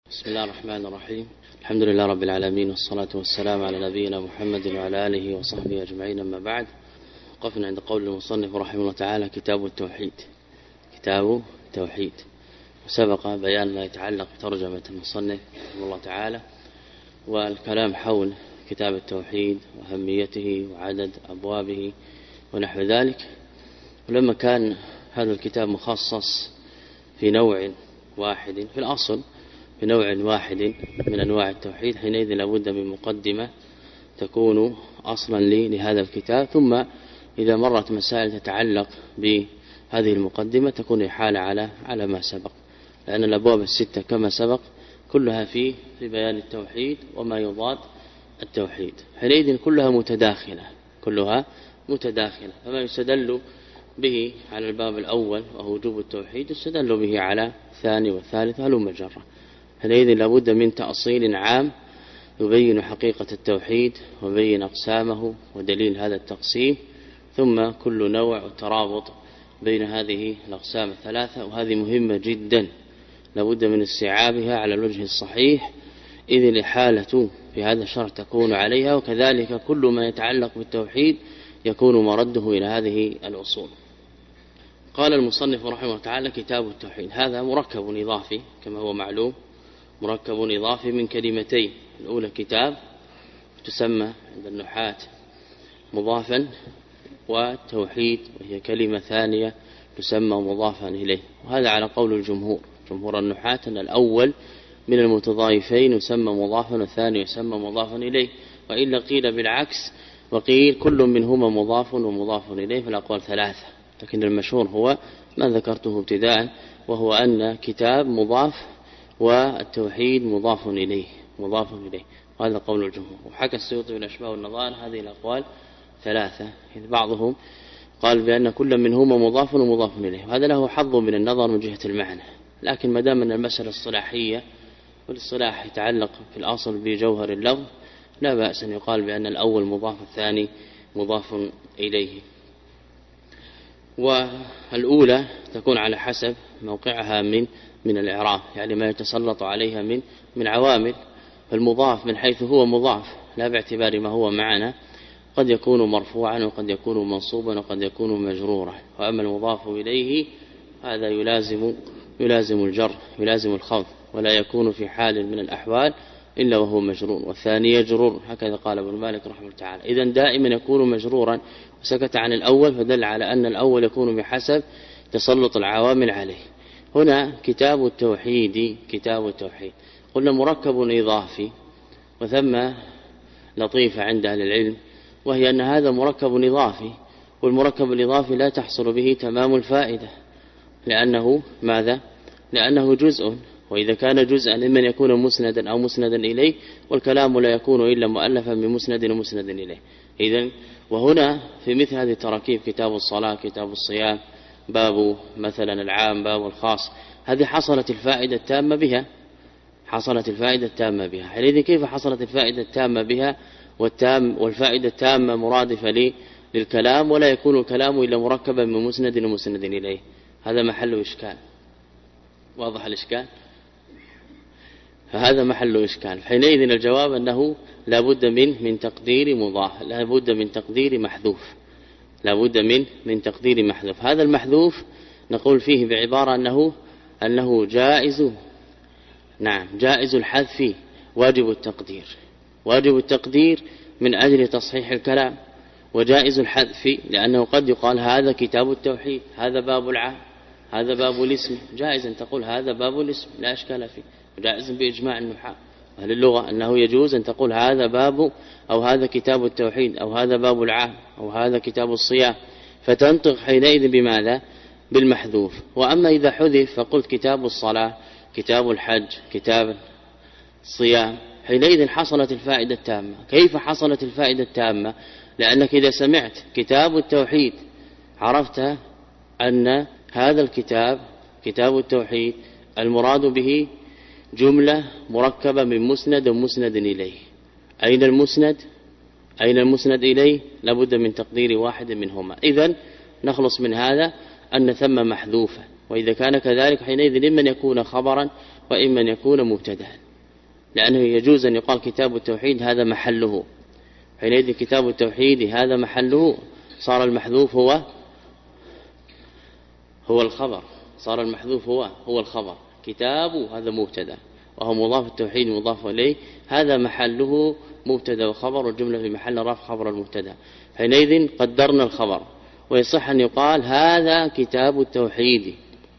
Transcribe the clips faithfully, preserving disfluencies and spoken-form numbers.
بسم الله الرحمن الرحيم. الحمد لله رب العالمين، والصلاة والسلام على نبينا محمد وعلى آله وصحبه أجمعين. أما بعد، وقفنا عند قول المصنف رحمه الله تعالى: كتاب التوحيد. كتاب التوحيد، وسبق بيان ما يتعلق بترجمة المصنف رحمه الله تعالى والكلام حول كتاب التوحيد وأهميته وعدد أبوابه ونحو ذلك. ولما كان هذا الكتاب مخصص في نوع واحد في الأصل في نوع واحد من أنواع التوحيد، حينئذ لابد من مقدمة تكون أصلا لي لهذا الكتاب، ثم إذا مرت مسائل تتعلق بهذه المقدمة تكون إحالة على على ما سبق، لأن الأبواب الستة كما سبق كلها في في بيان التوحيد وما يضاد التوحيد، حينئذ كلها متداخلة كلها متداخلة فما يستدل به على الباب الأول وهو وجوب التوحيد يستدل به على الثاني والثالث هلم جرة. حينئذ لابد من تأصيل عام يبين حقيقة التوحيد ويبين أقسامه ودليل هذا التقسيم، ثم كل نوع والترابط بين هذه الأقسام الثلاثة، وهذه مهمة جدا لابد من استيعابها على الوجه الصحيح، إذ الإحالة في هذا الشرح تكون عليها، وكذلك كل ما يتعلق بالتوحيد يكون مرده إلى هذه الأصول. قال المصنف رحمه الله تعالى: كتاب التوحيد. هذا مركب إضافي كما هو معلوم، مركب إضافي من كلمتين، الأولى كتاب تسمى عند النحاة مضافا، والتوحيد وهي كلمة ثانية تسمى مضافا إليه، وهذا على قول الجمهور جمهور النحاة أن الأول من المتضايفين يسمى مضافا والثاني يسمى مضافا إليه، وإلا قيل بالعكس وقيل كل منهما مضاف ومضاف إليه، فالأقوال ثلاثة، لكن المشهور هو ما ذكرته ابتداء، وهو أن كتاب مضاف والتوحيد مضاف إليه مضاف إليه وهذا قول الجمهور. وحكى السيوطي من الأشباه والنظائر هذه الأقوال ثلاثة، إذ بعضهم قال بأن كل منهما مضاف ومضاف إليه، وهذا له حظ من النظر من جهة المعنى، لكن ما دام أن المسألة الصلاحية والاصطلاح يتعلق في الأصل بجوهر اللفظ لا بأس أن يقال بأن الأول مضاف الثاني مضاف إليه. والأولى تكون على حسب موقعها من من الإعراب، يعني ما يتسلط عليها من من عوامل، فالمضاف من حيث هو مضاف لا باعتبار ما هو معنا قد يكون مرفوعا وقد يكون منصوبا وقد يكون مجرورا، وأما المضاف إليه هذا يلازم يلازم الجر يلازم الخفض، ولا يكون في حال من الأحوال إلا وهو مجرور، والثاني يجرور، هكذا قال ابن مالك رحمه الله تعالى. إذن دائما يكون مجرورا، وسكت عن الأول فدل على أن الأول يكون بحسب تسلط العوامل عليه. هنا كتاب التوحيد كتاب التوحيد قلنا مركب إضافي، وثم لطيفة عند أهل العلم، وهي أن هذا مركب إضافي، والمركب الإضافي لا تحصل به تمام الفائدة، لأنه ماذا؟ لأنه جزء، وإذا كان جزءا إما يكون مسندا أو مسندا إليه، والكلام لا يكون إلا مؤلفا بمسند ومسند إليه. إذن وهنا في مثل هذه التراكيب كتاب الصلاة كتاب الصيام باب مثلا العام باب الخاص، هذه حصلت الفائدة التامة بها حصلت الفائدة التامة بها حينئذ كيف حصلت الفائدة التامة بها والتام والفائدة التامة مرادفة لي للكلام، ولا يكون الكلام إلا مركبا من مسند ومسند إليه؟ هذا محل إشكال. واضح الإشكال؟ فهذا محل إشكال. حينئذ الجواب أنه لا بد من من تقدير مضاف، لا بد من تقدير محذوف لا بد من من تقدير محذوف. هذا المحذوف نقول فيه بعبارة أنه أنه جائز نعم جائز الحذف واجب التقدير واجب التقدير من أجل تصحيح الكلام، وجائز الحذف لأنه قد يقال هذا كتاب التوحيد، هذا باب العام، هذا باب الاسم، جائز أن تقول هذا باب الاسم لا أشكال فيه، جائز بإجماع النحاة أهل اللغة أنه يجوز أن تقول هذا باب أو هذا كتاب التوحيد أو هذا باب العام أو هذا كتاب الصيام، فتنطق حينئذ بماذا؟ بالمحذوف. وأما إذا حذف فقلت كتاب الصلاة كتاب الحج كتاب الصيام، حينئذ حصلت الفائدة التامة. كيف حصلت الفائدة التامة؟ لأنك إذا سمعت كتاب التوحيد عرفت أن هذا الكتاب كتاب التوحيد المراد به جملة مركبة من مسند ومسند إليه. أين المسند؟ أين المسند إليه؟ لابد من تقدير واحد منهما. إذن نخلص من هذا أن ثم محذوفة وإذا كان كذلك حينئذ إما أن يكون خبرا وإما أن يكون مبتدا، لأنه يجوز أن يقال كتاب التوحيد هذا محله، حينئذ كتاب التوحيد هذا محله، صار المحذوف هو هو الخبر، صار المحذوف هو هو الخبر. كتاب هذا مبتدا وهو مضاف التوحيد مضاف إليه، هذا محله مبتدا وخبر، والجملة في محل رفع خبر المبتدا. حينئذ قدرنا الخبر، ويصح أن يقال هذا كتاب التوحيد،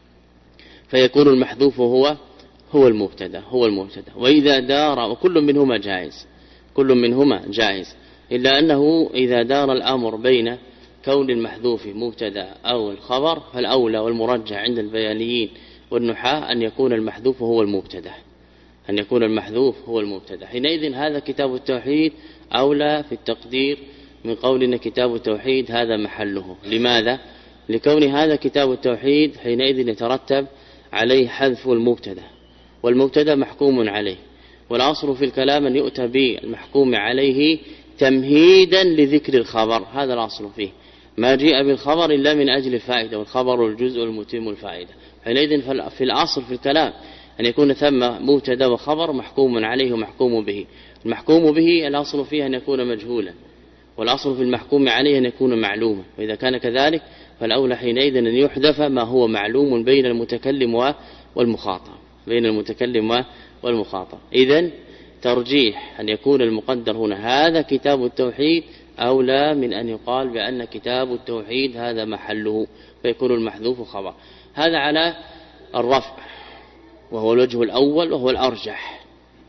فيكون المحذوف هو هو المبتدا هو المبتدا. وإذا دار، وكل منهما جائز، كل منهما جائز، إلا أنه إذا دار الأمر بين كون المحذوف مبتدا أو الخبر، فالأولى والمرجح عند البيانيين والنحاة أن يكون المحذوف هو المبتدا، أن يكون المحذوف هو المبتدا. حينئذ هذا كتاب التوحيد أولى في التقدير من قولنا كتاب التوحيد هذا محله. لماذا؟ لكون هذا كتاب التوحيد حينئذ يترتب عليه حذف المبتدا، والمبتدا محكوم عليه، والأصل في الكلام أن يؤتى بالمحكوم عليه تمهيدا لذكر الخبر، هذا الأصل فيه، ما جاء بالخبر إلا من أجل الفائدة، والخبر الجزء المتم الفائدة. حينئذ في الأصل في الكلام أن يكون ثم مبتدا وخبر محكوم عليه ومحكوم به. المحكوم به الأصل فيه أن يكون مجهولا، والأصل في المحكوم عليه أن يكون معلوما، وإذا كان كذلك فالأولى حينئذ أن يحذف ما هو معلوم بين المتكلم والمخاطب، بين المتكلم والمخاطب. إذن ترجيح أن يكون المقدر هنا هذا كتاب التوحيد أولى من أن يقال بأن كتاب التوحيد هذا محله، فيكون المحذوف خبر. هذا على الرفع، وهو الوجه الأول وهو الأرجح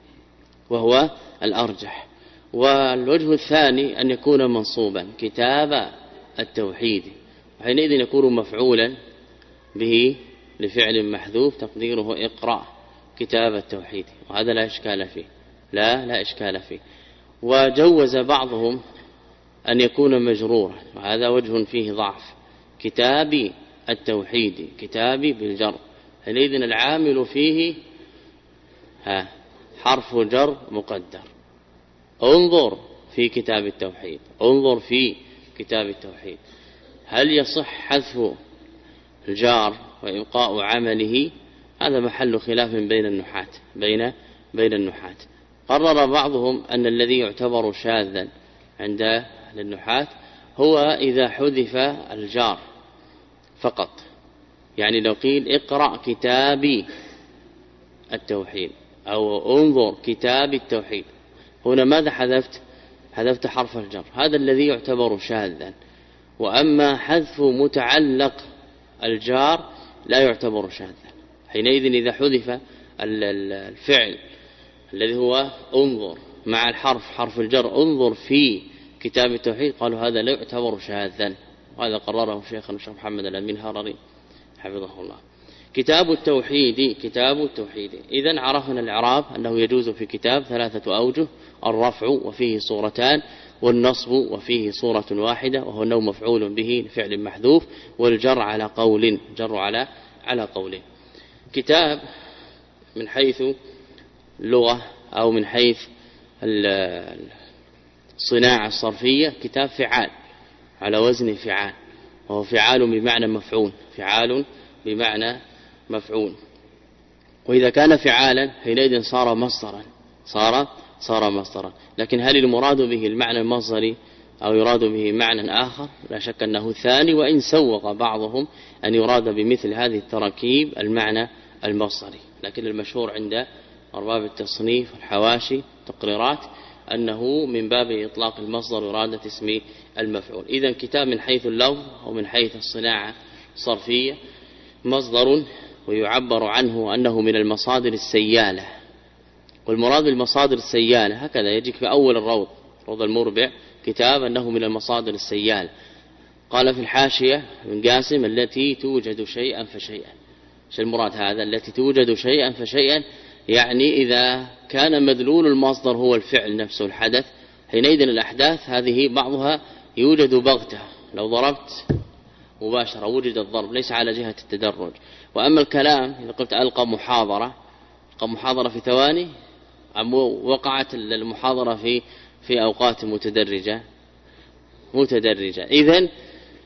وهو الأرجح. والوجه الثاني أن يكون منصوبا كتاب التوحيد، وحينئذ يكون مفعولا به لفعل محذوف تقديره اقرأ كتاب التوحيد، وهذا لا إشكال فيه، لا لا إشكال فيه. وجوز بعضهم أن يكون مجرورا، وهذا وجه فيه ضعف، كتاب التوحيد، كتابي بالجر، حينئذ العامل فيه ها حرف جر مقدر. انظر في كتاب التوحيد، انظر في كتاب التوحيد، هل يصح حذف الجار وإبقاء عمله؟ هذا محل خلاف بين النحاة بين بين النحاة. قرر بعضهم أن الذي يعتبر شاذا عند النحاة هو إذا حذف الجار فقط، يعني لو قيل اقرأ كتابي التوحيد أو انظر كتاب التوحيد، هنا ماذا حذفت؟ حذفت حرف الجر، هذا الذي يعتبر شاذا. وأما حذف متعلق الجار لا يعتبر شاذا. حينئذ إذا حذف الفعل الذي هو انظر مع الحرف حرف الجر انظر في كتاب التوحيد، قالوا هذا لا يعتبر شاذا، وهذا قرره شيخنا الشيخ محمد الأمين هرري حفظه الله. كتاب التوحيد، كتاب التوحيد. إذن عرفنا الإعراب أنه يجوز في كتاب ثلاثة أوجه: الرفع وفيه صورتان، والنصب وفيه صورة واحدة وهو أنه مفعول به لفعل محذوف، والجر على قول، جر على على قوله. كتاب من حيث اللغة أو من حيث الصناعة الصرفية كتاب فعال على وزن فعال، وهو فعال بمعنى مفعول، فعال بمعنى مفعول. وإذا كان فعالا حينئذ صار مصدرا، صار صار مصدرا. لكن هل المراد به المعنى المصدري أو يراد به معنى آخر؟ لا شك أنه الثاني، وإن سوق بعضهم أن يراد بمثل هذه التراكيب المعنى المصدري، لكن المشهور عند أرباب التصنيف والحواشي تقريرات أنه من باب إطلاق المصدر إرادة اسم المفعول. إذن كتاب من حيث اللفظ ومن حيث الصناعة الصرفية مصدر، ويعبر عنه أنه من المصادر السيالة. والمراد بالمصادر السيالة هكذا يجيك في أول الروض، روض المربع، كتاب أنه من المصادر السيالة. قال في الحاشية من قاسم التي توجد شيئا فشيئا. ايش المراد هذا؟ التي توجد شيئا فشيئا، يعني إذا كان مدلول المصدر هو الفعل نفسه الحدث، حينئذ الأحداث هذه بعضها يوجد بغتة، لو ضربت مباشرة وجد الضرب، ليس على جهة التدرج. وأما الكلام إذا قلت ألقى محاضرة، ألقى محاضرة في ثواني أم وقعت المحاضرة في في أوقات متدرجة متدرجة. إذن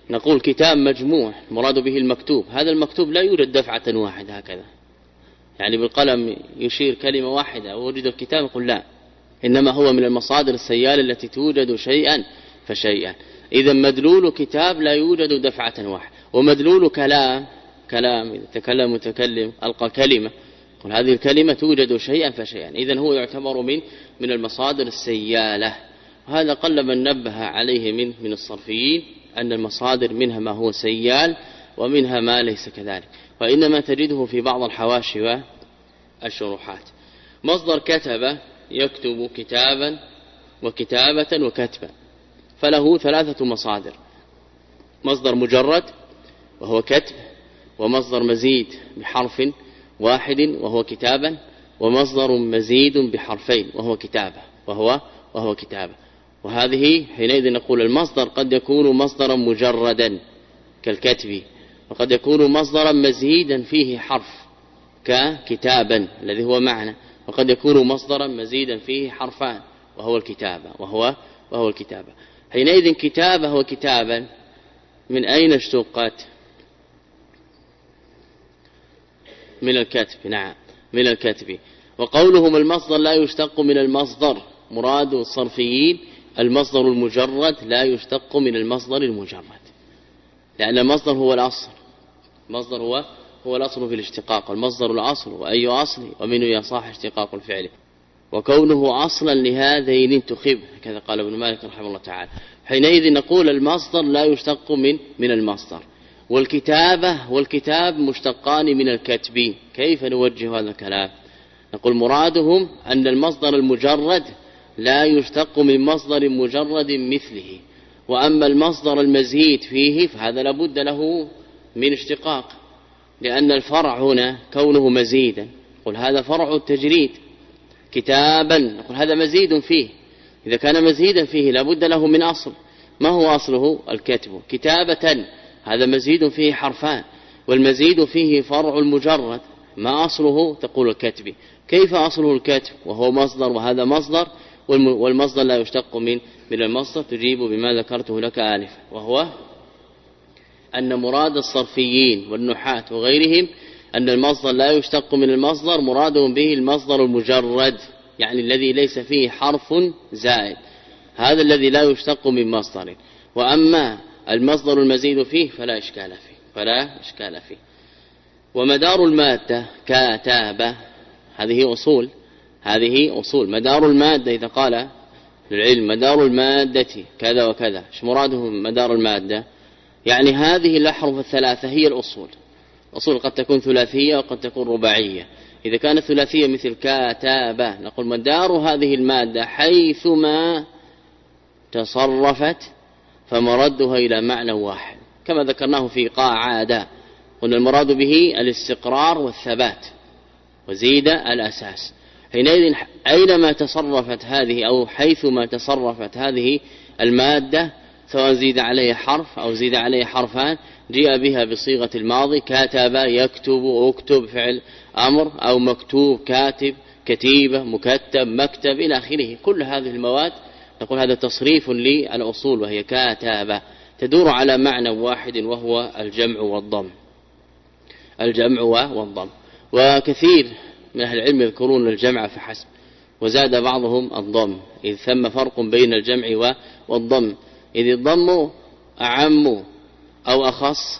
نقول كتاب مجموع مراد به المكتوب، هذا المكتوب لا يوجد دفعة واحدة هكذا، يعني بالقلم يشير كلمة واحدة ووجد الكتاب، يقول لا، إنما هو من المصادر السيالة التي توجد شيئا فشيئا. إذا مدلول كتاب لا يوجد دفعة واحدة، ومدلول كلام كلام إذا تكلم متكلم ألقى كلمة، قل هذه الكلمة توجد شيئا فشيئا. إذن هو يعتبر من من المصادر السيالة، وهذا قل من نبه عليه من من الصرفيين أن المصادر منها ما هو سيال ومنها ما ليس كذلك، وإنما تجده في بعض الحواشي والشروحات. مصدر كتب يكتب كتابا وكتابة وكتبا، فله ثلاثة مصادر: مصدر مجرد وهو كتب، ومصدر مزيد بحرف واحد وهو كتابا، ومصدر مزيد بحرفين وهو كتابة وهو وهو كتابة. وهذه حينئذ نقول المصدر قد يكون مصدرا مجردا كالكتب، وقد يكون مصدرا مزيدا فيه حرف ككتابا الذي هو معنى، وقد يكون مصدرا مزيدا فيه حرفان وهو الكتابة وهو وهو الكتابة. حينئذ كتابة وكتابا من أين اشتقت؟ من الكتب، نعم من الكتب. وقولهم المصدر لا يشتق من المصدر، مراد الصرفيين المصدر المجرد لا يشتق من المصدر المجرد، لأن المصدر هو الأصل، المصدر هو هو الأصل في الاشتقاق، والمصدر الأصل وأي أصل ومنه يصح اشتقاق الفعل، وكونه أصلا لهذين انتخب، كذا قال ابن مالك رحمه الله تعالى. حينئذ نقول المصدر لا يشتق من من المصدر. والكتابة والكتاب مشتقان من الكتب. كيف نوجه هذا الكلام؟ نقول مرادهم أن المصدر المجرد لا يشتق من مصدر مجرد مثله، وأما المصدر المزيد فيه فهذا لابد له من اشتقاق، لأن الفرع هنا كونه مزيدا، قل هذا فرع التجريد. كتابا نقول هذا مزيد فيه، إذا كان مزيدا فيه لابد له من أصل، ما هو أصله؟ الكتب. كتابة هذا مزيد فيه حرفان، والمزيد فيه فرع المجرد، ما أصله؟ تقول الكتب. كيف أصله الكتب وهو مصدر وهذا مصدر، والمصدر لا يشتق من من المصدر؟ تجيب بما ذكرته لك آنفا، وهو أن مراد الصرفيين والنحاة وغيرهم أن المصدر لا يشتق من المصدر، مرادهم به المصدر المجرد، يعني الذي ليس فيه حرف زائد، هذا الذي لا يشتق من مصدر. وأما المصدر المزيد فيه فلا إشكال فيه فلا إشكال فيه. ومدار المادة كتابة، هذه أصول هذه أصول مدار المادة. إذا قال للعلم مدار المادة كذا وكذا، ايش مراده مدار المادة؟ يعني هذه الأحرف الثلاثة هي الأصول. أصول قد تكون ثلاثية وقد تكون رباعية. إذا كانت ثلاثية مثل كتابة نقول مدار هذه المادة حيثما تصرفت فمردها إلى معنى واحد، كما ذكرناه في قاعدة، قلنا المراد به الاستقرار والثبات وزيد الأساس. حينئذ أينما تصرفت هذه أو حيثما تصرفت هذه المادة، سواء زيد عليه حرف أو زيد عليه حرفان، جاء بها بصيغة الماضي: كتب يكتب، اكتب فعل أمر، أو مكتوب كاتب، كتيبة مكتب مكتب إلى آخره. كل هذه المواد نقول هذا تصريف للأصول، وهي كتابة تدور على معنى واحد وهو الجمع والضم الجمع والضم. وكثير من أهل العلم يذكرون الجمع فحسب، وزاد بعضهم الضم، إذ ثم فرق بين الجمع والضم، إذ الضم أعم أو أخص،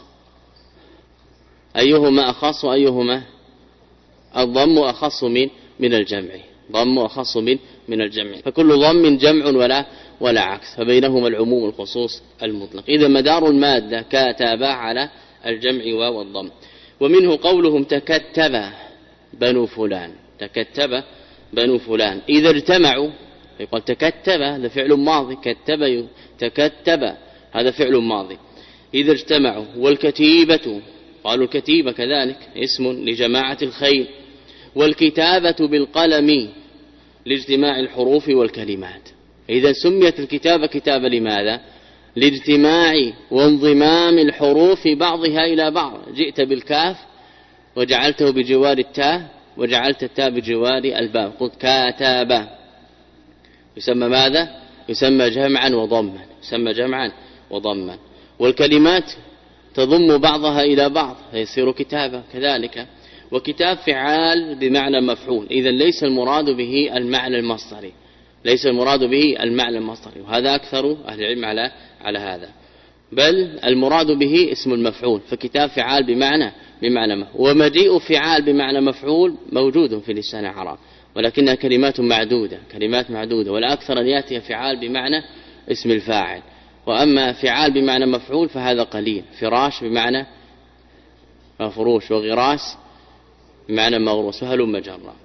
أيهما أخص وأيهما؟ الضم أخص من من الجمع، ضم أخص من من الجمع، فكل ضم جمع ولا ولا عكس، فبينهما العموم والخصوص المطلق. إذا مدار المادة كتب على الجمع والضم. ومنه قولهم تكتب بنو فلان، تكتب بنو فلان. إذا اجتمعوا يقول تكتب، هذا فعل ماضي، كتب تكتب هذا فعل ماضي. إذا اجتمعوا. والكتيبة قالوا الكتيبة كذلك اسم لجماعة الخيل. والكتابة بالقلم لاجتماع الحروف والكلمات. إذا سميت الكتابة كتابة لماذا؟ لاجتماع وانضمام الحروف بعضها إلى بعض. جئت بالكاف وجعلته بجوار التاء وجعلت التاء بجوار الباء، قلت كتابة، يسمى ماذا؟ يسمى جمعا وضما، يسمى جمعا وضما. والكلمات تضم بعضها إلى بعض فيصير كتابة كذلك. وكتاب فعال بمعنى مفعول، إذا ليس المراد به المعنى المصدري، ليس المراد به المعنى المصدري، وهذا أكثر أهل العلم على على هذا، بل المراد به اسم المفعول. فكتاب فعال بمعنى بمعنى مفعول، ومجيء فعال بمعنى مفعول موجود في لسان العرب، ولكنها كلمات معدودة كلمات معدودة والأكثر أن يأتي فعال بمعنى اسم الفاعل. وأما فعال بمعنى مفعول فهذا قليل، فراش بمعنى مفروش، وغراس بمعنى مغروس، وهلم جرا.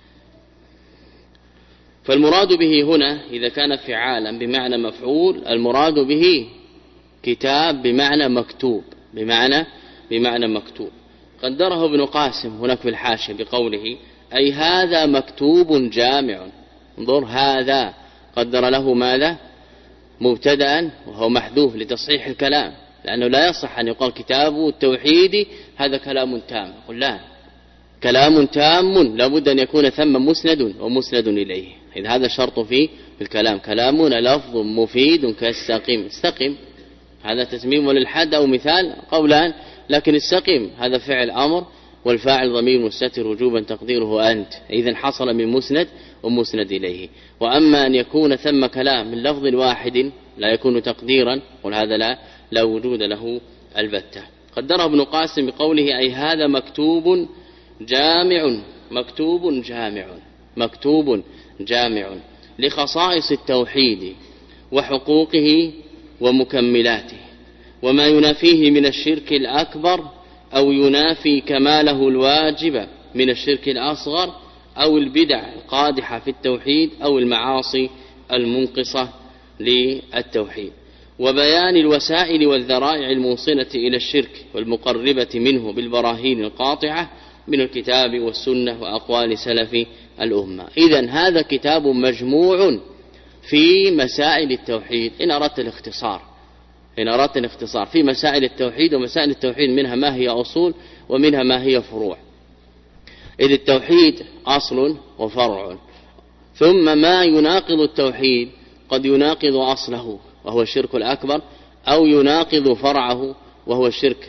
فالمراد به هنا إذا كان فعالا بمعنى مفعول المراد به كتاب بمعنى مكتوب، بمعنى بمعنى مكتوب. قدره ابن قاسم هناك في الحاشية بقوله أي هذا مكتوب جامع. انظر، هذا قدر له ماذا؟ مبتدأ وهو محذوف لتصحيح الكلام، لأنه لا يصح أن يقال كتاب التوحيد هذا كلام تام. قل لا، كلام تام لابد أن يكون ثم مسند ومسند إليه، إذ هذا شرط في الكلام. كلامنا لفظ مفيد كاستقم، استقم هذا تسميم للحد أو مثال قولان، لكن استقم هذا فعل أمر والفاعل ضمير مستتر وجوبا تقديره أنت، إذن حصل من مسند ومسند إليه. وأما أن يكون ثم كلام من لفظ واحد لا يكون تقديرا، قل هذا لا لا وجود له البتة. قدره ابن قاسم بقوله أي هذا مكتوب جامع، مكتوب جامع مكتوب جامع لخصائص التوحيد وحقوقه ومكملاته، وما ينافيه من الشرك الأكبر أو ينافي كماله الواجب من الشرك الأصغر أو البدع القادحة في التوحيد أو المعاصي المنقصة للتوحيد، وبيان الوسائل والذرائع الموصلة إلى الشرك والمقربة منه بالبراهين القاطعة من الكتاب والسنة وأقوال سلف الأمة. إذن هذا كتاب مجموع في مسائل التوحيد إن أردت الاختصار إن أردت الاختصار في مسائل التوحيد. ومسائل التوحيد منها ما هي أصول ومنها ما هي فروع، إذ التوحيد أصل وفرع، ثم ما يناقض التوحيد قد يناقض أصله وهو الشرك الأكبر، أو يناقض فرعه وهو الشرك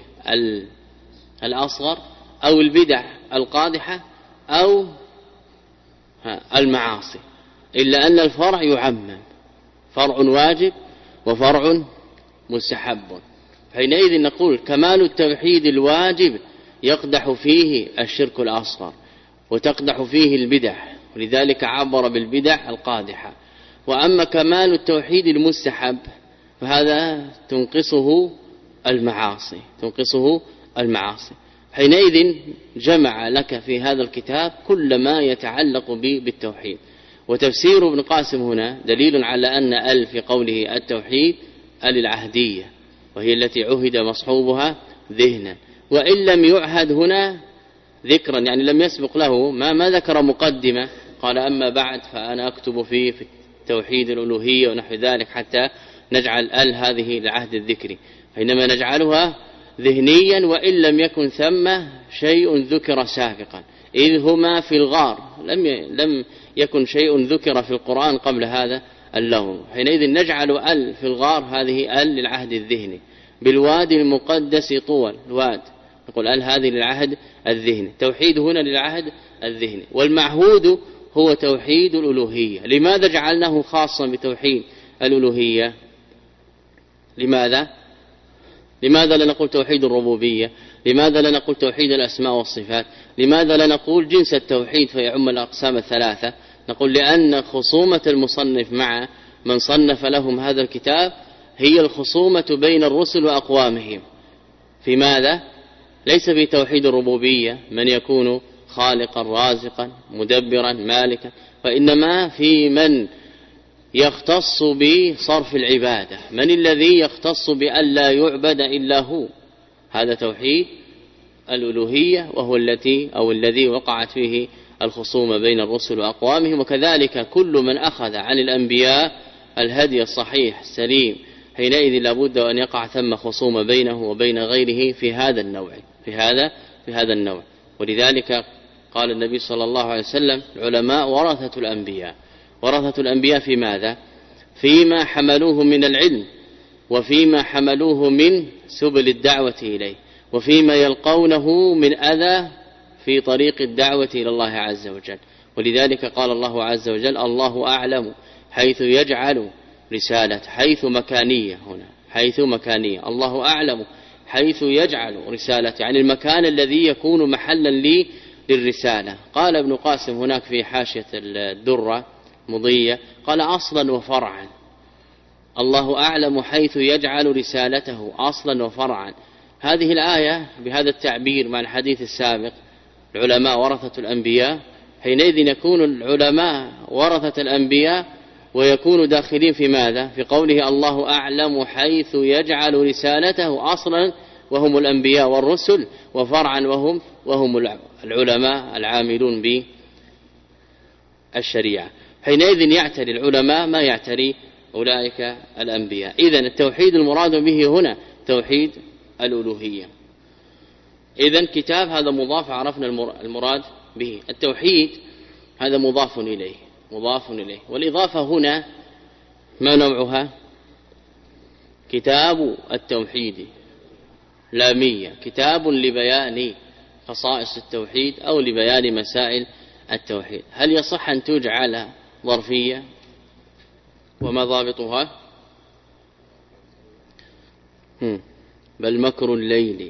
الأصغر، أو البدع القادحة، أو المعاصي، إلا أن الفرع يعمم، فرع واجب وفرع مستحب. حينئذ نقول كمال التوحيد الواجب يقدح فيه الشرك الأصغر وتقدح فيه البدع، ولذلك عبر بالبدع القادحة. وأما كمال التوحيد المستحب فهذا تنقصه المعاصي تنقصه المعاصي. حينئذ جمع لك في هذا الكتاب كل ما يتعلق بالتوحيد. وتفسير ابن قاسم هنا دليل على أن ال في قوله التوحيد ال العهدية، وهي التي عهد مصحوبها ذهنا، وإن لم يعهد هنا ذكرا يعني لم يسبق له ما ما ذكر مقدمة قال أما بعد فأنا أكتب فيه في التوحيد الألوهية ونحو ذلك، حتى نجعل ال هذه العهد الذكري، فإنما نجعلها ذهنيا وإن لم يكن ثم شيء ذكر سابقا، إذ هما في الغار لم لم يكن شيء ذكر في القرآن قبل هذا اللفظ. حينئذ نجعل ال في الغار هذه ال للعهد الذهني، بالوادي المقدس طول الواد نقول ال هذه للعهد الذهني، توحيد هنا للعهد الذهني. والمعهود هو توحيد الألوهية. لماذا جعلناه خاصا بتوحيد الألوهية؟ لماذا لماذا لا نقول توحيد الربوبية؟ لماذا لا نقول توحيد الأسماء والصفات؟ لماذا لا نقول جنس التوحيد فيعم الأقسام الثلاثة؟ نقول لأن خصومة المصنف مع من صنف لهم هذا الكتاب هي الخصومة بين الرسل وأقوامهم. في ماذا؟ ليس في توحيد الربوبية من يكون خالقا رازقا مدبرا مالكا، وإنما في من يختص بصرف العبادة، من الذي يختص بأن لا يعبد إلا هو، هذا توحيد الألوهية، وهو التي أو الذي وقعت فيه الخصومة بين الرسل وأقوامهم. وكذلك كل من أخذ عن الأنبياء الهدي الصحيح السليم حينئذ لابد أن يقع ثم خصومة بينه وبين غيره في هذا النوع في هذا في هذا النوع. ولذلك قال النبي صلى الله عليه وسلم العلماء ورثة الأنبياء. ورثة الأنبياء في ماذا؟ فيما حملوه من العلم وفيما حملوه من سبل الدعوة إليه وفيما يلقونه من أذى في طريق الدعوة إلى الله عز وجل. ولذلك قال الله عز وجل الله أعلم حيث يجعل رسالة، حيث مكانية هنا، حيث مكانية، الله أعلم حيث يجعل رسالة، يعني المكان الذي يكون محلا لي للرسالة. قال ابن قاسم هناك في حاشية الدرة مضية قال أصلا وفرعا، الله أعلم حيث يجعل رسالته أصلا وفرعا. هذه الآية بهذا التعبير مع الحديث السابق العلماء ورثة الأنبياء، حينئذ يكون العلماء ورثة الأنبياء ويكون داخلين في ماذا؟ في قوله الله أعلم حيث يجعل رسالته أصلا وهم الأنبياء والرسل، وفرعا وهم وهم العلماء العاملون بالشريعة. حينئذ يعتري العلماء ما يعتري أولئك الأنبياء. إذن التوحيد المراد به هنا توحيد الألوهية. إذن كتاب هذا مضاف، عرفنا المراد به. التوحيد هذا مضاف إليه، مضاف إليه. والإضافة هنا ما نوعها؟ كتاب التوحيد لامية، كتاب لبيان خصائص التوحيد أو لبيان مسائل التوحيد. هل يصح أن تجعل ظرفية؟ وما ضابطها؟ بل مكر الليل،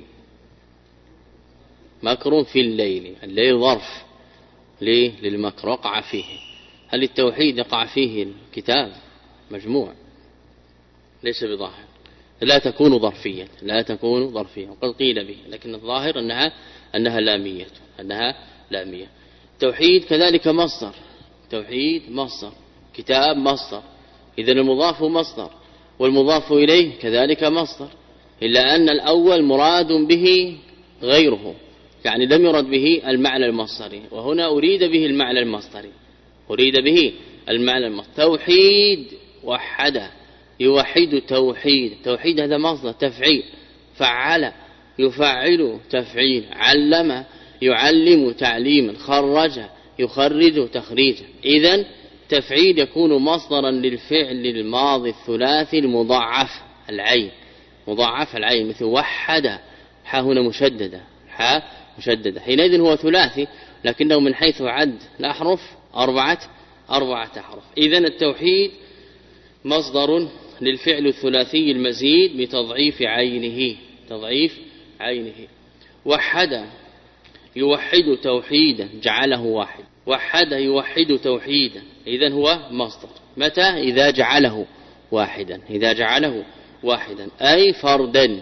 مكر في الليل، الليل ظرف ليه؟ للمكر وقع فيه. هل التوحيد يقع فيه الكتاب مجموع؟ ليس بظاهر، لا تكون ظرفية، لا تكون ظرفية، وقد قيل به، لكن الظاهر أنها أنها لامية، أنها لامية. التوحيد كذلك مصدر، توحيد مصدر، كتاب مصدر، إذا المضاف مصدر والمضاف إليه كذلك مصدر، إلا أن الأول مراد به غيره، يعني لم يرد به المعنى المصدري، وهنا أريد به المعنى المصدري، أريد به المعنى المصدري. توحيد وحد، يوحد توحيد، توحيد هذا مصدر تفعيل، فعل يفعل تفعيل، علم يعلم تعليما، خرج يخرج تخريجا. إذن تفعيل يكون مصدرا للفعل الماضي الثلاثي المضاعف العين، مضاعف العين، مثل وحد، ح هنا مشددة، ح مشددة، حينئذ هو ثلاثي لكنه من حيث عد الأحرف أربعة أربعة أحرف. إذن التوحيد مصدر للفعل الثلاثي المزيد بتضعيف عينه، تضعيف عينه. وحد يوحد توحيدا، جعله واحد، وحد يوحد توحيدا، إذن هو مصدر. متى؟ إذا جعله واحدا، إذا جعله واحدا أي فردا،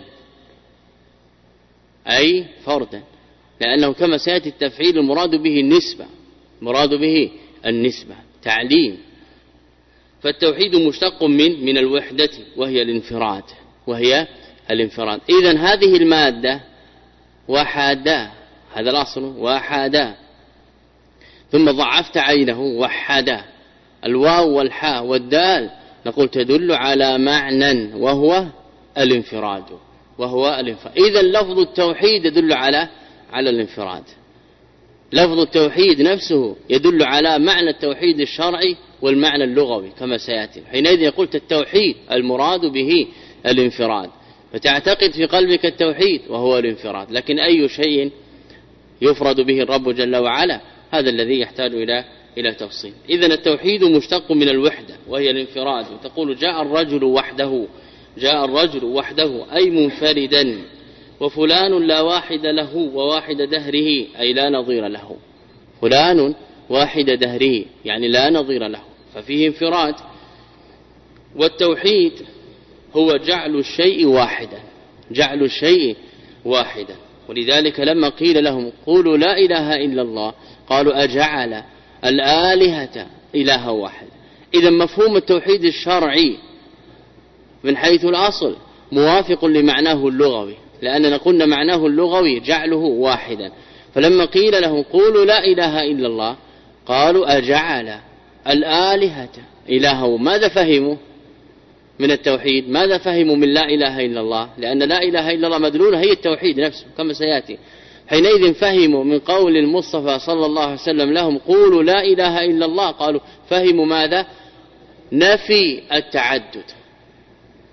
أي فردا، لأنه كما سيأتي التفعيل المراد به النسبة، مراد به النسبة تعليم. فالتوحيد مشتق من من الوحدة وهي الانفراد، وهي الانفراد. إذن هذه المادة وحدا، هذا الأصل وحدا، ثم ضعفت عينه وحدا، الواو والحاء والدال نقول تدل على معنى وهو الانفراد، وهو الانفراد. إذن لفظ التوحيد يدل على على الانفراد، لفظ التوحيد نفسه يدل على معنى التوحيد الشرعي والمعنى اللغوي كما سيأتي. حينئذ يقول التوحيد المراد به الانفراد، فتعتقد في قلبك التوحيد وهو الانفراد، لكن أي شيء يفرد به الرب جل وعلا هذا الذي يحتاج إلى إلى تفصيل. إذن التوحيد مشتق من الوحدة وهي الانفراد. وتقول جاء الرجل وحده، جاء الرجل وحده أي منفردا، وفلان لا واحد له وواحد دهره أي لا نظير له، فلان واحد دهره يعني لا نظير له، ففيه انفراد. والتوحيد هو جعل الشيء واحدا، جعل الشيء واحدا. ولذلك لما قيل لهم قولوا لا إله إلا الله قالوا أجعل الآلهة إله واحد. إذا مفهوم التوحيد الشرعي من حيث الأصل موافق لمعناه اللغوي، لأننا قلنا معناه اللغوي جعله واحدا. فلما قيل لهم قولوا لا إله إلا الله قالوا أجعل الآلهة إله، ماذا فهموا من التوحيد؟ ماذا فهموا من لا إله إلا الله؟ لأن لا إله إلا الله مدلولة هي التوحيد نفسه كما سيأتي. حينئذ فهموا من قول المصطفى صلى الله عليه وسلم لهم قولوا لا إله إلا الله، قالوا فهموا ماذا؟ نفي التعدد،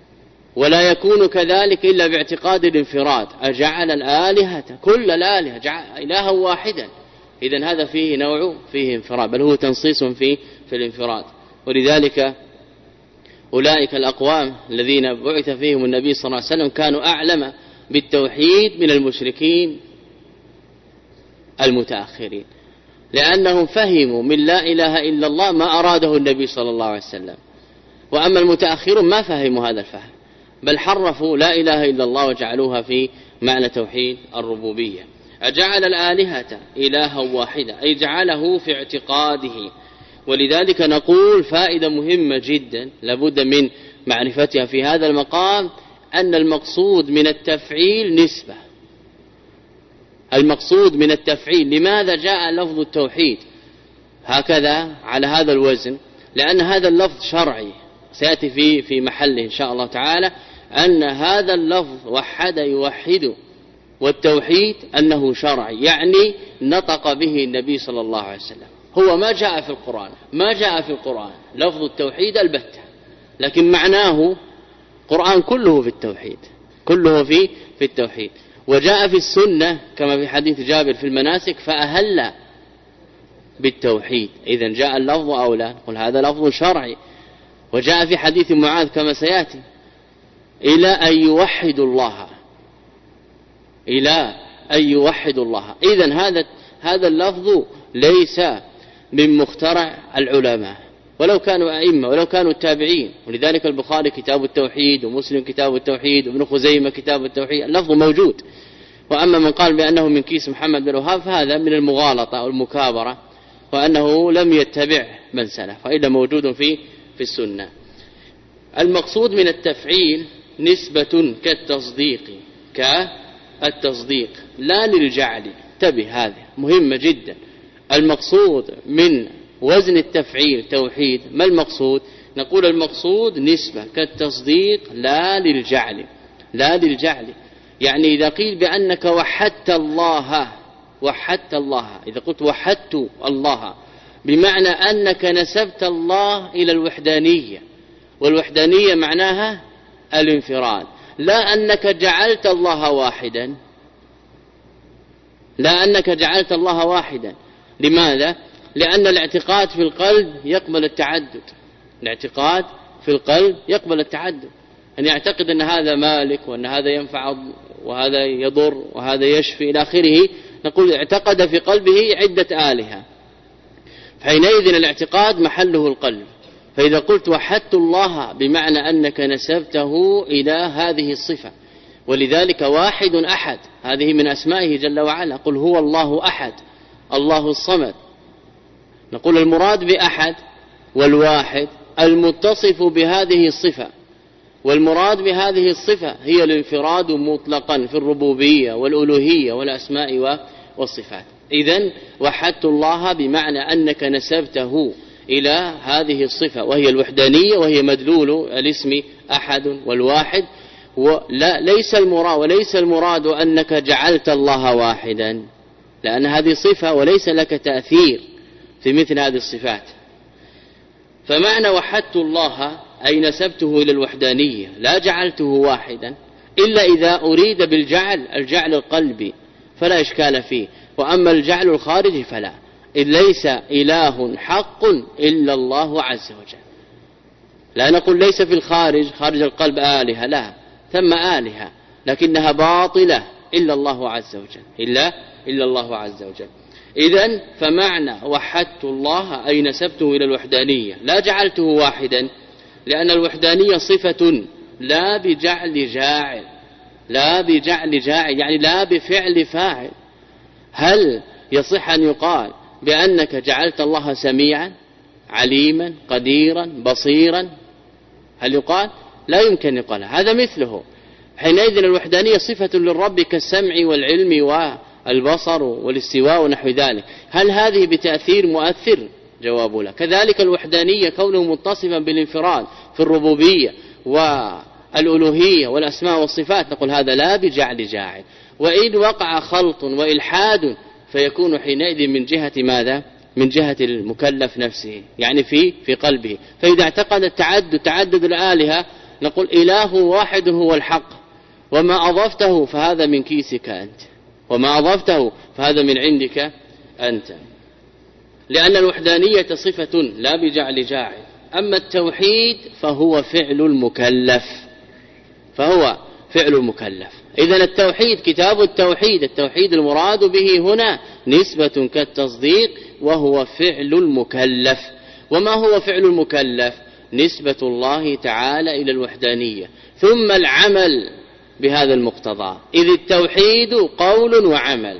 ولا يكون كذلك إلا باعتقاد الانفراد. أجعل الآلهة كل الآلهة جعل إلها واحدا، إذن هذا فيه نوع فيه انفراد، بل هو تنصيص في في الانفراد. ولذلك أولئك الأقوام الذين بعث فيهم النبي صلى الله عليه وسلم كانوا أعلم بالتوحيد من المشركين المتأخرين، لأنهم فهموا من لا إله إلا الله ما أراده النبي صلى الله عليه وسلم. وأما المتأخرون ما فهموا هذا الفهم، بل حرفوا لا إله إلا الله وجعلوها في معنى توحيد الربوبية. أجعل الآلهة إلها واحدة، أي جعله في اعتقاده. ولذلك نقول فائدة مهمة جدا لابد من معرفتها في هذا المقام، أن المقصود من التفعيل نسبة. المقصود من التفعيل، لماذا جاء لفظ التوحيد هكذا على هذا الوزن؟ لأن هذا اللفظ شرعي سيأتي في في محله إن شاء الله تعالى، أن هذا اللفظ وحد يوحد، والتوحيد أنه شرعي، يعني نطق به النبي صلى الله عليه وسلم. هو ما جاء في القرآن، ما جاء في القرآن لفظ التوحيد البتة، لكن معناه القرآن كله في التوحيد، كله في في التوحيد. وجاء في السنة كما في حديث جابر في المناسك فأهل بالتوحيد، إذن جاء اللفظ أو لا نقول هذا لفظ شرعي. وجاء في حديث معاذ كما سيأتي إلى أن يوحدوا الله، إلى أن يوحدوا الله. إذن هذا هذا اللفظ ليس من مخترع العلماء، ولو كانوا أئمة ولو كانوا التابعين. ولذلك البخاري كتاب التوحيد، ومسلم كتاب التوحيد، وابن خزيمة كتاب التوحيد، اللفظ موجود. وأما من قال بأنه من كيس محمد بن وهاب فهذا من المغالطة والمكابرة، وأنه لم يتبع من سلف، فإذا موجود في في السنة. المقصود من التفعيل نسبة كالتصديق، كالتصديق لا للجعل. انتبه، هذه مهمة جدا. المقصود من وزن التفعيل توحيد، ما المقصود؟ نقول المقصود نسبة كالتصديق لا للجعل، لا للجعل. يعني إذا قيل بأنك وحدت الله، وحدت الله، إذا قلت وحدت الله بمعنى أنك نسبت الله إلى الوحدانية، والوحدانية معناها الانفراد، لا أنك جعلت الله واحدا، لا أنك جعلت الله واحدا. لماذا؟ لأن الاعتقاد في القلب يقبل التعدد، الاعتقاد في القلب يقبل التعدد، أن يعتقد أن هذا مالك، وأن هذا ينفع وهذا يضر وهذا يشفي إلى آخره. نقول اعتقد في قلبه عدة آلهة، فحينئذ الاعتقاد محله القلب. فإذا قلت وحدت الله بمعنى أنك نسبته إلى هذه الصفة. ولذلك واحد أحد هذه من أسمائه جل وعلا، قل هو الله أحد الله الصمد. نقول المراد بأحد والواحد المتصف بهذه الصفة، والمراد بهذه الصفة هي الانفراد مطلقا في الربوبية والألوهية والأسماء والصفات. إذن وحدت الله بمعنى أنك نسبته إلى هذه الصفة وهي الوحدانية، وهي مدلول الاسم أحد والواحد. ولا ليس المراد وليس المراد أنك جعلت الله واحدا، لأن هذه صفة وليس لك تأثير في مثل هذه الصفات. فمعنى وحدت الله أي نسبته إلى الوحدانية، لا جعلته واحدا، إلا إذا أريد بالجعل الجعل القلبي فلا إشكال فيه، وأما الجعل الخارجي فلا. إذ ليس إله حق إلا الله عز وجل. لا نقول ليس في الخارج خارج القلب آلهة، لا، ثم آلهة لكنها باطلة إلا الله عز وجل، إلا إلا الله عز وجل. إذن فمعنى وحدت الله أي نسبته إلى الوحدانية، لا جعلته واحدا، لأن الوحدانية صفة لا بجعل جاعل، لا بجعل جاعل يعني لا بفعل فاعل. هل يصح أن يقال بأنك جعلت الله سميعا عليما قديرا بصيرا؟ هل يقال؟ لا يمكن يقال. هذا مثله. حينئذ الوحدانية صفة للرب كالسمع والعلم والبصر والاستواء ونحو ذلك. هل هذه بتأثير مؤثر؟ جواب لا. كذلك الوحدانية كونه متصفا بالانفراد في الربوبية والألوهية والأسماء والصفات، نقول هذا لا بجعل جاعل. وإن وقع خلط وإلحاد فيكون حينئذ من جهة ماذا؟ من جهة المكلف نفسه، يعني في في قلبه. فإذا اعتقد التعدد تعدد الآلهة نقول إله واحد هو الحق، وما أضفته فهذا من كيسك أنت، وما أضفته فهذا من عندك أنت، لأن الوحدانية صفة لا بجعل جاعل. أما التوحيد فهو فعل المكلف، فهو فعل المكلف. إذن التوحيد كتاب التوحيد، التوحيد المراد به هنا نسبة كالتصديق، وهو فعل المكلف. وما هو فعل المكلف؟ نسبة الله تعالى إلى الوحدانية ثم العمل بهذا المقتضى، إذ التوحيد قول وعمل،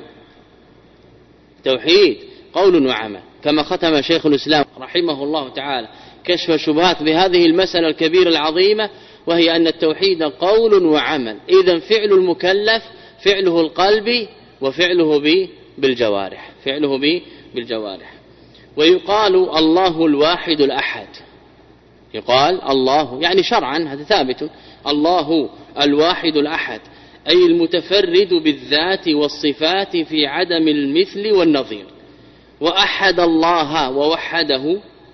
توحيد قول وعمل، كما ختم شيخ الإسلام رحمه الله تعالى كشف الشبهات بهذه المسألة الكبيرة العظيمة، وهي أن التوحيد قول وعمل. إذن فعل المكلف فعله القلب وفعله بالجوارح، فعله بالجوارح. ويقال الله الواحد الأحد، يقال الله يعني شرعا هذا ثابت، الله الواحد الأحد، أي المتفرد بالذات والصفات في عدم المثل والنظير. وأحد الله ووحده